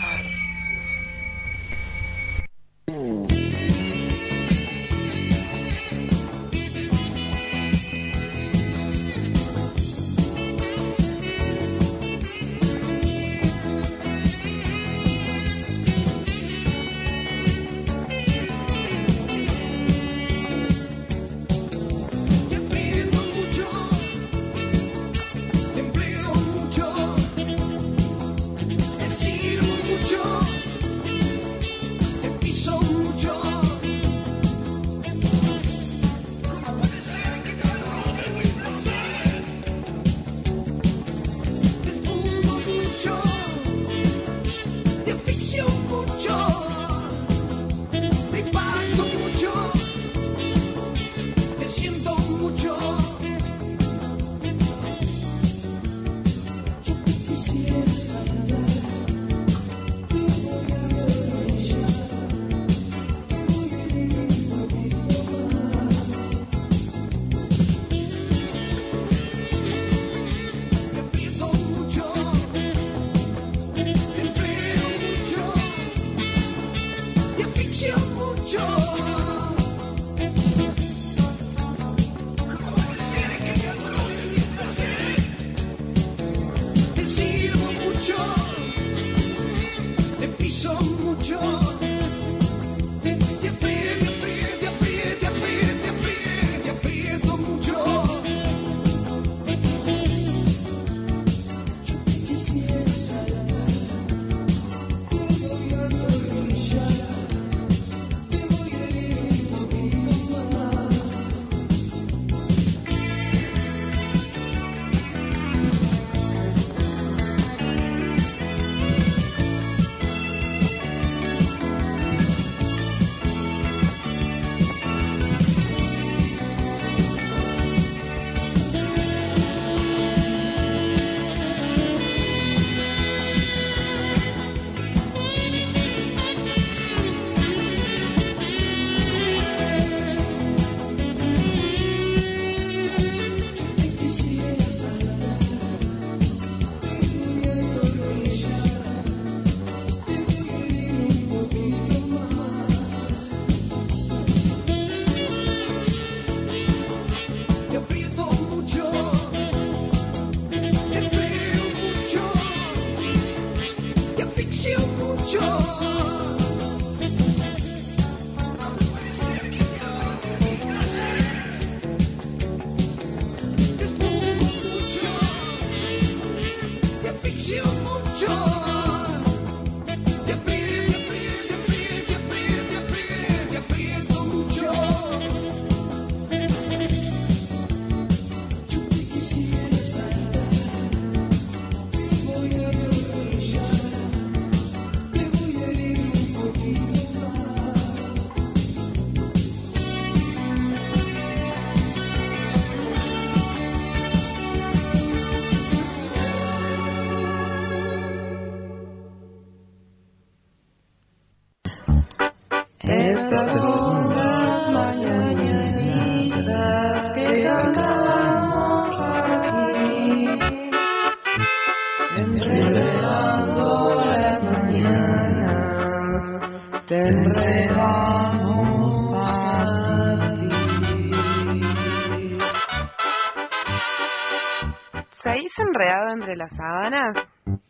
[SPEAKER 6] ¿Seguís enredado entre las sábanas?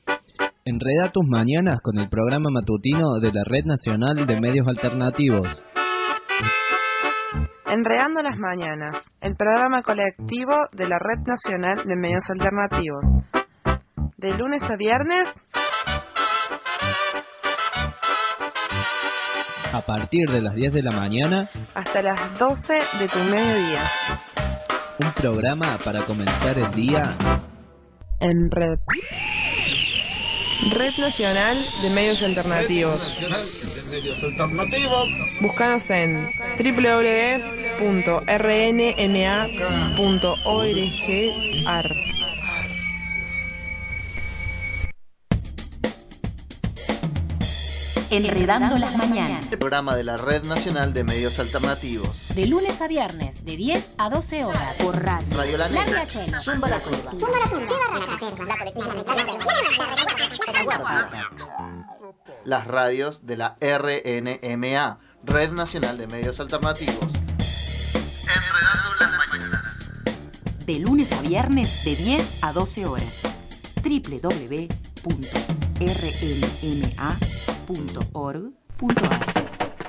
[SPEAKER 19] Enreda tus mañanas con el programa matutino de la Red Nacional de Medios Alternativos.
[SPEAKER 6] Enredando las mañanas, el programa colectivo de la Red Nacional de Medios Alternativos. De lunes a viernes,
[SPEAKER 19] a partir de las diez de la mañana
[SPEAKER 6] hasta las doce de tu mediodía.
[SPEAKER 19] Un programa para comenzar el día
[SPEAKER 6] en red. Red Nacional de Medios Alternativos.
[SPEAKER 7] Red Nacional de Medios Alternativos.
[SPEAKER 6] Búscanos en doble u doble u doble u punto r n m a punto org punto a r.
[SPEAKER 17] Enredando las Mañanas.
[SPEAKER 18] El programa de la Red Nacional de Medios Alternativos.
[SPEAKER 17] De lunes a viernes, de diez a doce horas. Por radio.
[SPEAKER 18] Radio La Negra.
[SPEAKER 17] Zumba la Curva.
[SPEAKER 9] Zumba la Curva. La colectiva.
[SPEAKER 18] Las radios de la R N M A, Red Nacional de Medios Alternativos. Enredando las Mañanas.
[SPEAKER 17] De lunes a viernes, de diez a doce horas. doble u doble u doble u punto r n m a punto org punto a r.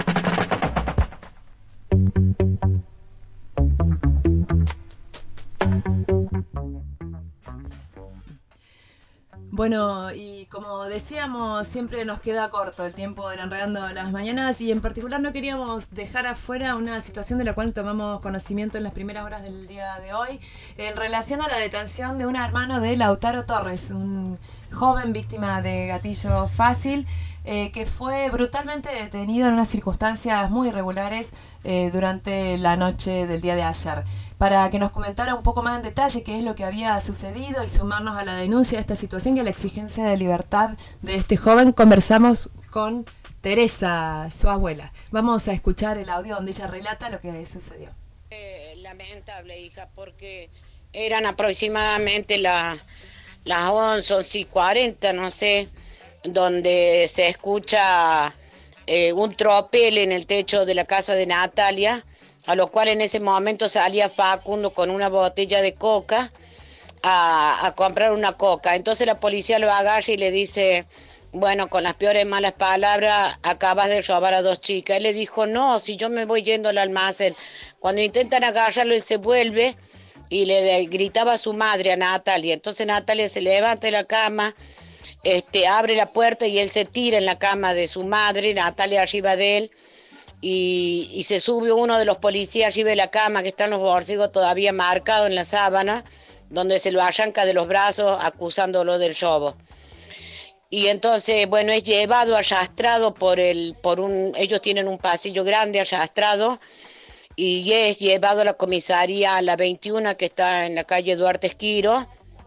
[SPEAKER 5] Bueno, y como decíamos, siempre nos queda corto el tiempo de Enredando las Mañanas, y en particular no queríamos dejar afuera una situación de la cual tomamos conocimiento en las primeras horas del día de hoy, en relación a la detención de un hermano de Lautaro Torres, un joven víctima de gatillo fácil, eh, que fue brutalmente detenido en unas circunstancias muy irregulares eh, durante la noche del día de ayer. Para que nos comentara un poco más en detalle qué es lo que había sucedido y sumarnos a la denuncia de esta situación y a la exigencia de libertad de este joven, conversamos con Teresa, su abuela. Vamos a escuchar el audio donde ella relata lo que sucedió.
[SPEAKER 10] Eh, lamentable, hija, porque eran aproximadamente la, las once, once y cuarenta, no sé, donde se escucha eh, un tropel en el techo de la casa de Natalia, a lo cual en ese momento salía Facundo con una botella de coca a, a comprar una coca. Entonces la policía lo agarra y le dice, bueno, con las peores malas palabras, acabas de robar a dos chicas. Él le dijo, no, si yo me voy yendo al almacén. Cuando intentan agarrarlo, él se vuelve y le gritaba a su madre, a Natalia. Entonces Natalia se levanta de la cama, este, abre la puerta y él se tira en la cama de su madre, Natalia arriba de él. Y, y se sube uno de los policías arriba de la cama, que están los bolsillos todavía marcados en la sábana, donde se lo arranca de los brazos acusándolo del robo. Y entonces, bueno, es llevado arrastrado por el, por un, ellos tienen un pasillo grande arrastrado, y es llevado a la comisaría a la veintiuno, que está en la calle Duarte Esquiro,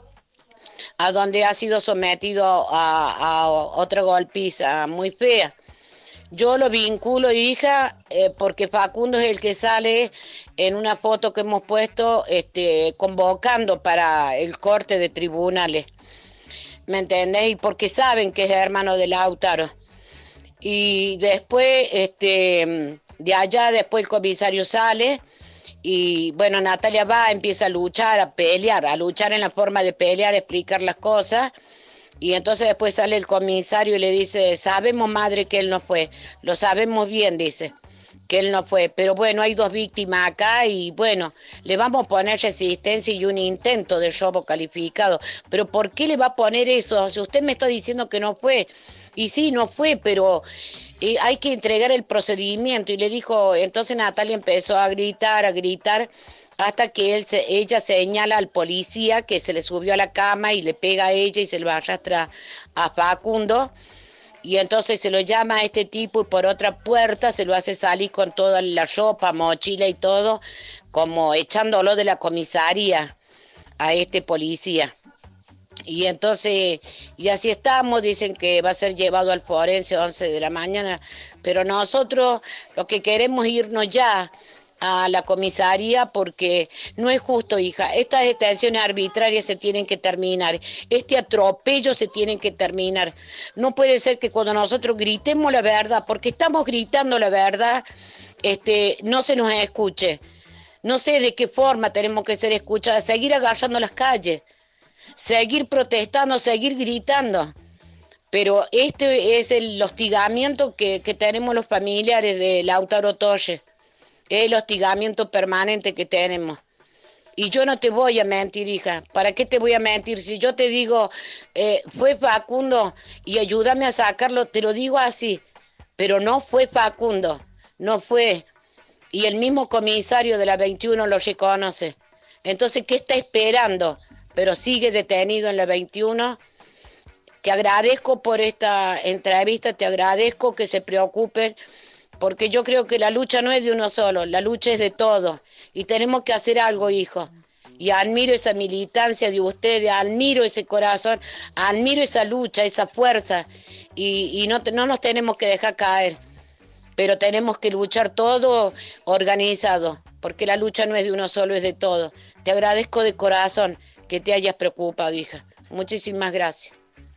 [SPEAKER 10] a donde ha sido sometido a, a otra golpiza muy fea. Yo lo vinculo, hija, eh, porque Facundo es el que sale en una foto que hemos puesto este, convocando para el corte de tribunales, ¿me entendés? Y porque saben que es hermano de Lautaro. Y después, este, de allá, después el comisario sale y, bueno, Natalia va, empieza a luchar, a pelear, a luchar en la forma de pelear, explicar las cosas. Y entonces después sale el comisario y le dice, sabemos, madre, que él no fue, lo sabemos bien, dice, que él no fue, pero bueno, hay dos víctimas acá y bueno, le vamos a poner resistencia y un intento de robo calificado. Pero ¿por qué le va a poner eso? Si usted me está diciendo que no fue, y sí, no fue, pero eh, hay que entregar el procedimiento. Y le dijo, entonces Natalia empezó a gritar, a gritar, hasta que él se, ella señala al policía que se le subió a la cama y le pega a ella y se lo arrastra a Facundo. Y entonces se lo llama a este tipo y por otra puerta se lo hace salir con toda la ropa, mochila y todo, como echándolo de la comisaría a este policía. Y entonces, y así estamos, dicen que va a ser llevado al forense a once de la mañana, pero nosotros lo que queremos es irnos ya a la comisaría, porque no es justo, hija. Estas detenciones arbitrarias se tienen que terminar, este atropello se tiene que terminar. No puede ser que cuando nosotros gritemos la verdad, porque estamos gritando la verdad, este, no se nos escuche. No sé de qué forma tenemos que ser escuchadas, seguir agarrando las calles, seguir protestando, seguir gritando. Pero este es el hostigamiento que, que tenemos los familiares de Lautaro Torres. Es el hostigamiento permanente que tenemos. Y yo no te voy a mentir, hija. ¿Para qué te voy a mentir? Si yo te digo, eh, fue Facundo y ayúdame a sacarlo, te lo digo así. Pero no fue Facundo, no fue. Y el mismo comisario de la veintiuno lo reconoce. Entonces, ¿qué está esperando? Pero sigue detenido en la veintiuno. Te agradezco por esta entrevista, te agradezco que se preocupen, porque yo creo que la lucha no es de uno solo, la lucha es de todos, y tenemos que hacer algo, hijo. Y admiro esa militancia de ustedes, admiro ese corazón, admiro esa lucha, esa fuerza, y, y no, no nos tenemos que dejar caer, pero tenemos que luchar todo organizado, porque la lucha no es de uno solo, es de todos. Te agradezco de corazón que te hayas preocupado, hija. Muchísimas gracias.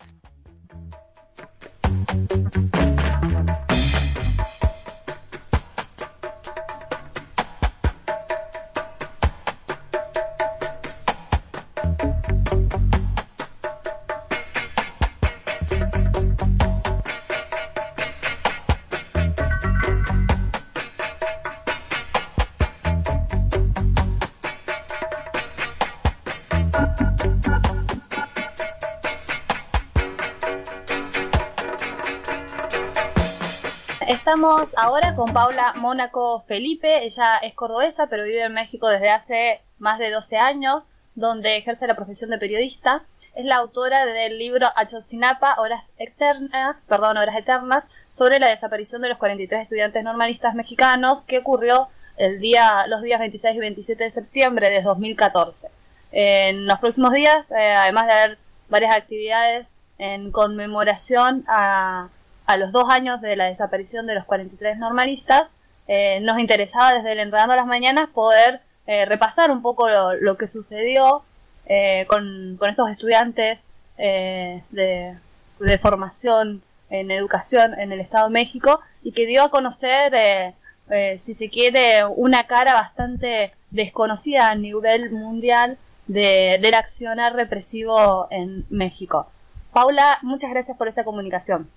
[SPEAKER 3] Estamos ahora con Paula Mónaco Felipe. Ella es cordobesa, pero vive en México desde hace más de doce años, donde ejerce la profesión de periodista. Es la autora del libro Ayotzinapa, Horas Eternas, perdón, Horas Eternas, sobre la desaparición de los cuarenta y tres estudiantes normalistas mexicanos que ocurrió el día, los días veintiséis y veintisiete de septiembre de dos mil catorce. En los próximos días, eh, además de haber varias actividades en conmemoración a a los dos años de la desaparición de los cuarenta y tres normalistas, eh, nos interesaba desde el Enredando las Mañanas poder eh, repasar un poco lo, lo que sucedió eh, con, con estos estudiantes eh, de, de formación en educación en el Estado de México, y que dio a conocer, eh, eh, si se quiere, una cara bastante desconocida a nivel mundial de, del accionar represivo en México. Paula, muchas gracias por esta comunicación.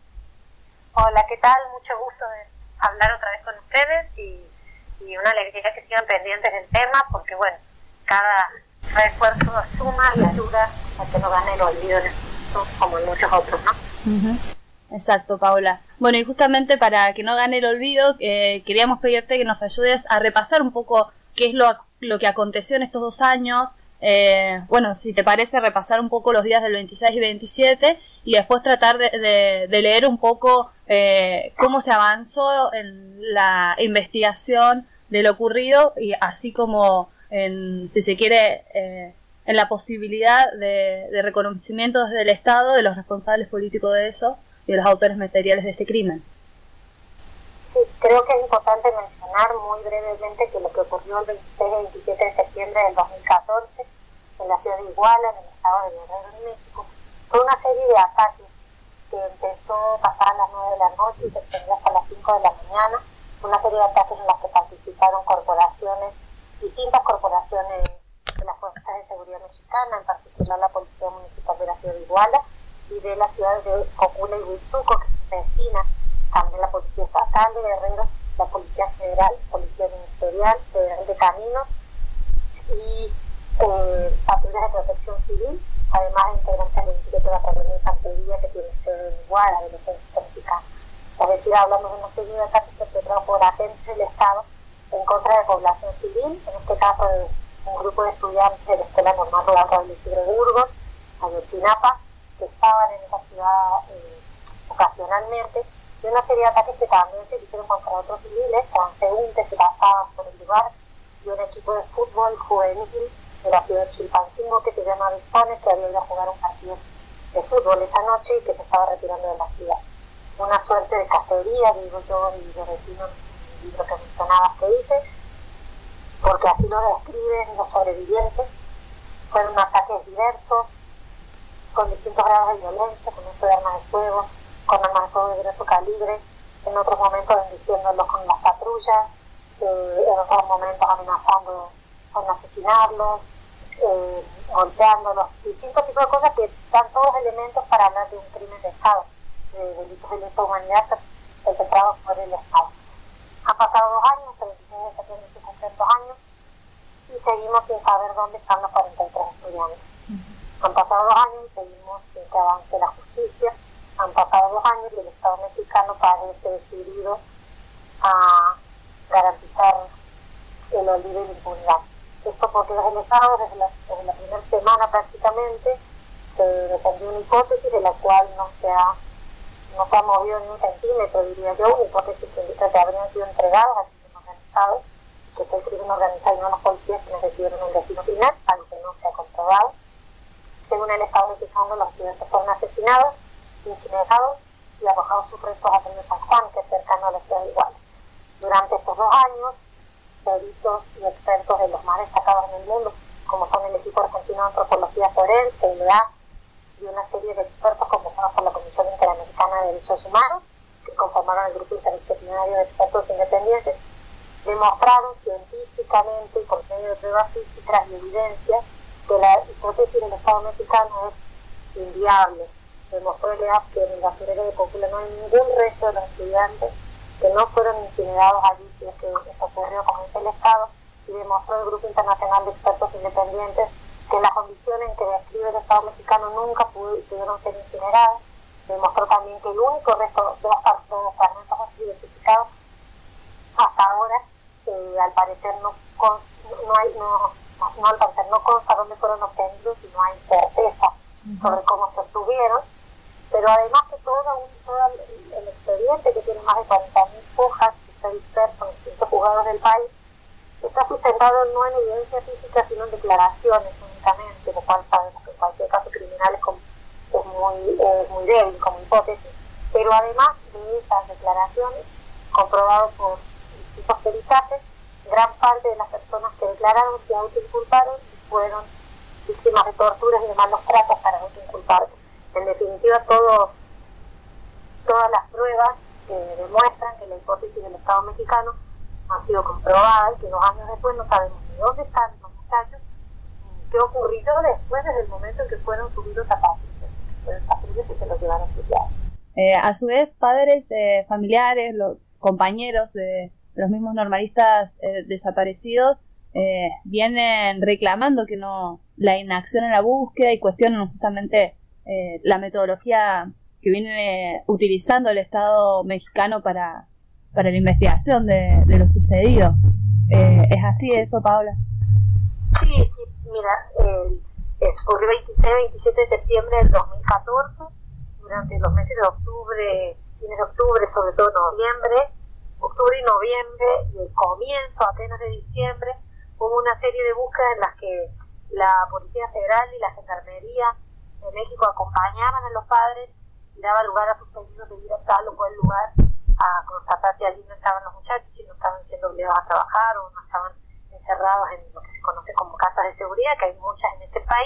[SPEAKER 2] Hola, ¿qué tal? Mucho gusto de hablar otra vez con ustedes y, y una alegría que sigan pendientes del tema, porque bueno, cada refuerzo suma y ayuda a que no gane el olvido en esto, como en muchos otros, ¿no?
[SPEAKER 3] Uh-huh. Exacto, Paula. Bueno, y justamente para que no gane el olvido, eh, queríamos pedirte que nos ayudes a repasar un poco qué es lo, lo que aconteció en estos dos años. Eh, bueno, si te parece, repasar un poco los días del veintiséis y veintisiete y después tratar de, de, de leer un poco eh, cómo se avanzó en la investigación de lo ocurrido, y así como, en, si se quiere, eh, en la posibilidad de, de reconocimiento desde el Estado de los responsables políticos de eso y de los autores materiales de este crimen.
[SPEAKER 2] Sí, creo que es importante mencionar muy brevemente que lo que ocurrió el veintiséis y veintisiete de septiembre del dos mil catorce en la ciudad de Iguala, en el estado de Guerrero, en México, fue una serie de ataques que empezó pasadas las nueve de la noche y se extendió hasta las cinco de la mañana. Una serie de ataques en las que participaron corporaciones, distintas corporaciones de las fuerzas de seguridad mexicana, en particular la Policía Municipal de la ciudad de Iguala y de las ciudades de Cocula y Huitzuco, que se vecinan, también la Policía Estatal de Guerrero, la Policía Federal, Policía Ministerial, Federal de Caminos y eh, patrullas de protección civil, además de integrantes del Instituto de Batallón de Infantería que tiene sede en Iguala, del Ejército Mexicano. Es decir, hablamos de una serie de ataques perpetrados por agentes del Estado en contra de población civil, en este caso de un grupo de estudiantes de la Escuela Normal Rural Raúl Isidro Burgos, Ayotzinapa, que estaban en esa ciudad eh, ocasionalmente, y una serie de ataques que también se hicieron contra otros civiles, transeúntes que pasaban por el lugar, y un equipo de fútbol juvenil de la ciudad de Chilpancingo que se llama Bispones, que había ido a jugar un partido de fútbol esa noche y que se estaba retirando de la ciudad. Una suerte de cacería, digo yo, y de vecinos, en el libro que mencionabas que hice, porque así lo describen los sobrevivientes. Fueron ataques diversos, con distintos grados de violencia, con uso de armas de fuego, con armas de fuego de grueso calibre, en otros momentos bendiciéndolos con las patrullas, eh, en otros momentos amenazando con asesinarlos, eh, golpeándolos, distintos tipos de cosas que dan todos elementos para hablar de un crimen de Estado, de delitos de lesa humanidad perpetrados por el Estado. Han pasado dos años, el veintiséis de septiembre se cumplen dos años, y seguimos sin saber dónde están los cuarenta y tres estudiantes. Han pasado dos años y seguimos sin que avance la justicia. Han pasado dos años y el Estado mexicano parece decidido a garantizar el olvido y la impunidad. Esto porque desde el Estado, desde la, desde la primera semana prácticamente, se defendió una hipótesis de la cual no se ha, no se ha movido ni un centímetro, diría yo, una hipótesis que indica que habrían sido entregados al crimen organizado, que fue el crimen organizado y no los policías quienes decidieron el destino final, algo que no se ha comprobado. Según el Estado mexicano, los estudiantes fueron asesinados, incinerados
[SPEAKER 14] y arrojado sus restos al río San Juan, que es cercano a la ciudad de Iguala. Durante estos dos años, peritos y expertos de los más destacados en el mundo, como son el equipo argentino de antropología forense, el E A, y una serie de expertos convocados por la Comisión Interamericana de Derechos Humanos, que conformaron el grupo interdisciplinario de expertos independientes, demostraron científicamente y por medio de pruebas físicas y evidencias que la hipótesis del Estado mexicano es inviable. Demostró el E A que en el basurero de Cocula no hay ningún resto de los estudiantes que no fueron incinerados allí, si es que eso ocurrió, como dice el Estado, y demostró el Grupo Internacional de Expertos Independientes que en la condición en que describe el Estado mexicano nunca pudieron ser incinerados. Demostró también que el único resto de los fragmentos identificados hasta ahora, eh, al parecer no, con, no hay, no, no, al parecer no consta dónde fueron obtenidos y no hay certeza sobre cómo se obtuvieron, pero además que todo, un, todo el, el expediente, que tiene más de cuarenta mil hojas, que está disperso en distintos juzgados del país, está sustentado no en evidencia física, sino en declaraciones únicamente, lo cual sabemos que en cualquier caso criminal es, como, es, muy, es muy débil como hipótesis, pero además de esas declaraciones, comprobado por distintos peritajes, gran parte de las personas que declararon se autoinculparon y fueron víctimas de torturas y de malos tratos para autoinculparse. En definitiva, todo, todas las pruebas que demuestran que la hipótesis del Estado mexicano ha sido comprobada y que dos años después no sabemos ni dónde están los muchachos, ni qué ocurrió después, desde el momento en que fueron subidos a patrullas, fueron patrullas y se los llevaron a
[SPEAKER 3] eh, A su vez, padres, eh, familiares, los compañeros de los mismos normalistas eh, desaparecidos eh, vienen reclamando que no la inacción en la búsqueda y cuestionan justamente eh, la metodología que viene utilizando el Estado mexicano para, para la investigación de, de lo sucedido. Eh, ¿Es así eso, Paula?
[SPEAKER 14] Sí, sí, mira, eh, ocurrió el veintiséis y veintisiete de septiembre del dos mil catorce, durante los meses de octubre, fines de octubre, sobre todo noviembre, octubre y noviembre, y el comienzo apenas de diciembre, hubo una serie de búsquedas en las que la Policía Federal y la Gendarmería de México acompañaban a los padres y daba lugar a sus pedidos de ir a tal o cual lugar a constatar si allí no estaban los muchachos, si no estaban siendo obligados a trabajar o no estaban encerrados en lo que se conoce como casas de seguridad, que hay muchas en este país.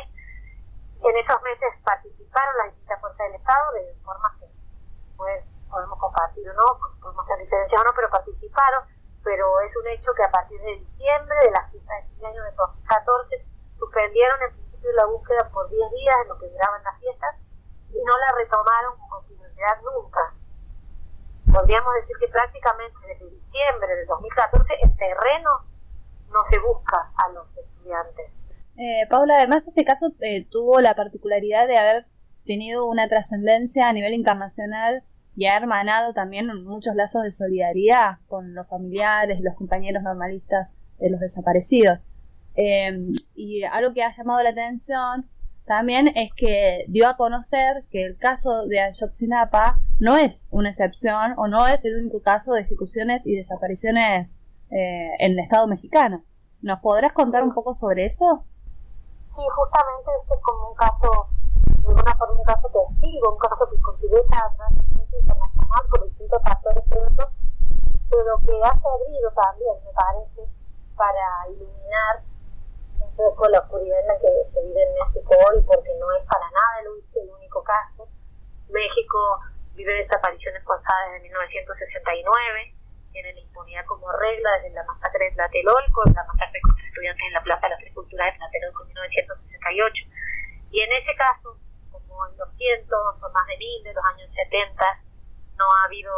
[SPEAKER 14] En esos meses participaron las distintas fuerzas del Estado de formas que pues, podemos compartir o no, podemos hacer diferencias o no, pero participaron. Pero es un hecho que a partir de diciembre de la fiesta de fin de año de dos mil catorce suspendieron en principio la búsqueda por diez días en lo que duraban las fiestas y no la retomaron con continuidad nunca. Podríamos decir que prácticamente desde diciembre del dos mil catorce en terreno no se busca a los estudiantes.
[SPEAKER 3] Eh, Paula, además este caso eh, tuvo la particularidad de haber tenido una trascendencia a nivel internacional y ha hermanado también muchos lazos de solidaridad con los familiares, los compañeros normalistas de los desaparecidos. Eh, y algo que ha llamado la atención también es que dio a conocer que el caso de Ayotzinapa no es una excepción o no es el único caso de ejecuciones y desapariciones eh, en el Estado mexicano. ¿Nos podrás contar un poco sobre eso?
[SPEAKER 14] Sí, justamente este es como un caso, de alguna forma un caso testigo, un caso que considera trascendencia internacional por distintos factores previos, pero que ha servido también, me parece, para iluminar un poco la oscuridad en la que se vive en México hoy, porque no es para nada el, el único caso. México vive desapariciones forzadas desde mil novecientos sesenta y nueve, tiene la impunidad como regla desde la masacre de Tlatelolco, la masacre contra estudiantes en la Plaza de la Agricultura de Tlatelolco en mil novecientos sesenta y ocho. Y en ese caso, como en los cientos o más de mil de los años setenta, no ha habido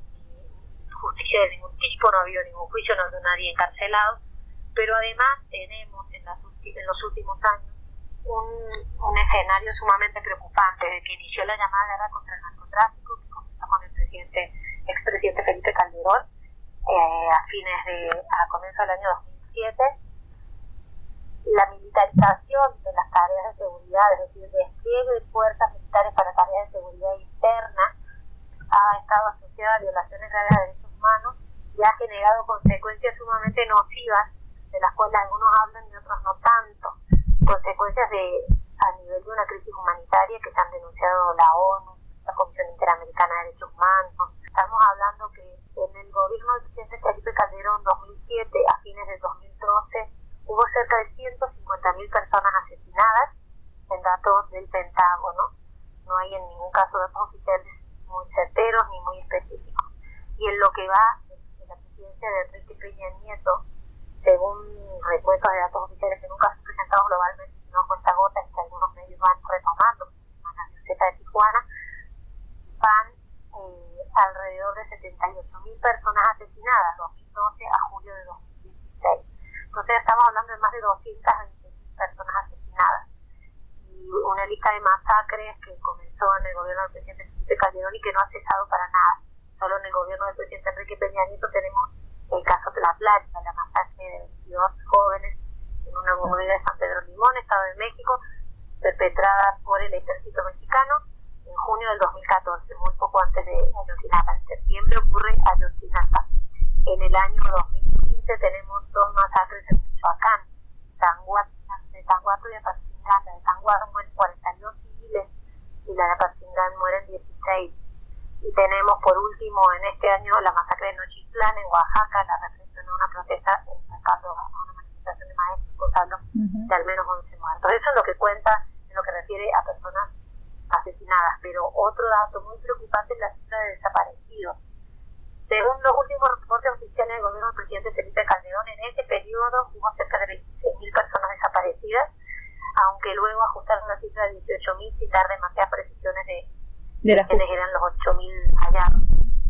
[SPEAKER 14] justicia de ningún tipo, no ha habido ningún juicio, no ha habido nadie encarcelado, pero además tenemos en, las, en los últimos años un, un escenario sumamente preocupante desde que inició la llamada guerra contra el narcotráfico, que comenzó con el presidente, expresidente Felipe Calderón, eh, a fines de, a comienzo del año dos mil siete. La militarización de las tareas de seguridad, es decir, el despliegue de fuerzas militares para tareas de seguridad interna, ha estado asociada a violaciones graves de derechos humanos y ha generado consecuencias sumamente nocivas, de las cuales algunos hablan y otros no tanto, consecuencias de a nivel de una crisis humanitaria que se han denunciado la ONU, la Comisión Interamericana de Derechos Humanos. Estamos hablando que en el gobierno del presidente Felipe Calderón dos mil siete a fines del dos mil doce hubo cerca de ciento cincuenta mil personas asesinadas en datos del Pentágono. No hay en ningún caso datos oficiales muy certeros ni muy específicos. Y en lo que va de la presidencia de Enrique Peña Nieto, según recuentos de datos oficiales que nunca son presentados globalmente, sino a cuentagotas y que algunos medios van retomando, como la Gaceta de Tijuana, van eh, alrededor de setenta y ocho mil personas asesinadas, dos mil doce a julio de dos mil dieciséis. Entonces estamos hablando de más de doscientas veinte mil personas asesinadas. Y una lista de masacres que comenzó en el gobierno del presidente Felipe Calderón y que no ha cesado para nada. Solo en el gobierno del presidente Enrique Peña Nieto tenemos el caso de La Plata, la masacre de veintidós jóvenes en una comunidad de San Pedro Limón, Estado de México, perpetrada por el ejército mexicano en junio del dos mil catorce, muy poco antes de Ayotzinapa. En septiembre ocurre Ayotzinapa. En el año dos mil quince tenemos dos masacres en Michoacán, Tanguato, de Tanguato y Apatzingán. La de Tanguato mueren cuarenta y dos civiles y la de Apatzingán mueren dieciséis. Y tenemos por último en este año la masacre de Nochitlán en Oaxaca, la represión a una protesta en mercado, a una manifestación de maestros, hablo uh-huh. de al menos once muertos. Eso es lo que cuenta en lo que refiere a personas asesinadas. Pero otro dato muy preocupante es la cifra de desaparecidos. Según los últimos reportes oficiales del gobierno del presidente Felipe Calderón, en ese periodo hubo cerca de veintiséis mil personas desaparecidas, aunque luego ajustaron la cifra de dieciocho mil sin dar demasiadas precisiones de de las que eran los ocho mil hallados.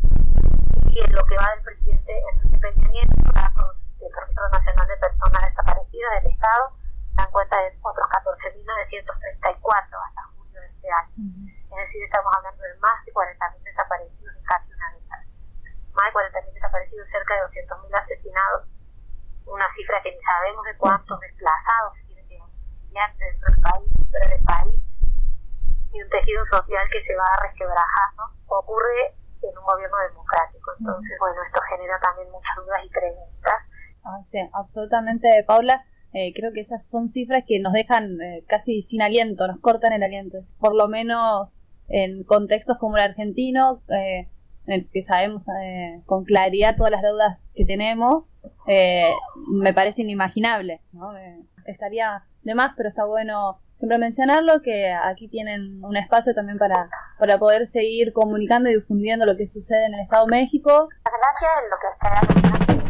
[SPEAKER 14] Y en lo que va del presidente Enrique Peña Nieto, datos del Registro Nacional de Personas Desaparecidas del Estado dan cuenta de otros catorce mil novecientos treinta y cuatro hasta julio de este año. Uh-huh. Es decir, estamos hablando de más de cuarenta mil desaparecidos en casi una década. Más de cuarenta mil desaparecidos, cerca de doscientos mil asesinados, una cifra que ni sabemos de cuántos sí. desplazados se tienen que enviar dentro del país, fuera del país, y un tejido social que se va resquebrajando. Ocurre en un gobierno democrático. Entonces, bueno, esto genera también muchas dudas y preguntas.
[SPEAKER 3] Ah, sí, absolutamente, Paula. Eh, creo que esas son cifras que nos dejan eh, casi sin aliento, nos cortan el aliento. Por lo menos en contextos como el argentino, eh, en el que sabemos eh, con claridad todas las deudas que tenemos, eh, me parece inimaginable, ¿no? Eh, estaría de más, pero está bueno siempre mencionarlo, que aquí tienen un espacio también para, para poder seguir comunicando y difundiendo lo que sucede en el Estado de México.
[SPEAKER 14] Gracias en lo que está.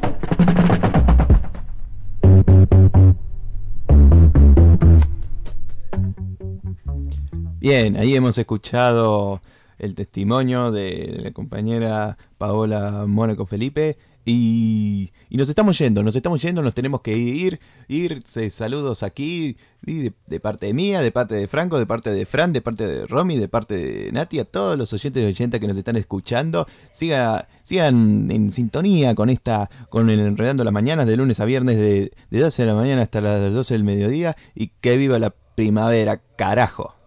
[SPEAKER 4] Bien, ahí hemos escuchado el testimonio de, de la compañera Paola Mónaco Felipe. Y, y nos estamos yendo, nos estamos yendo, nos tenemos que ir, irse, saludos aquí, y de, de parte mía, de parte de Franco, de parte de Fran, de parte de Romy, de parte de Nati, a todos los oyentes y oyentas que nos están escuchando. Siga, sigan en sintonía con esta, con el Enredando las Mañanas de lunes a viernes de, de doce de la mañana hasta las doce del mediodía, y que viva la primavera, carajo.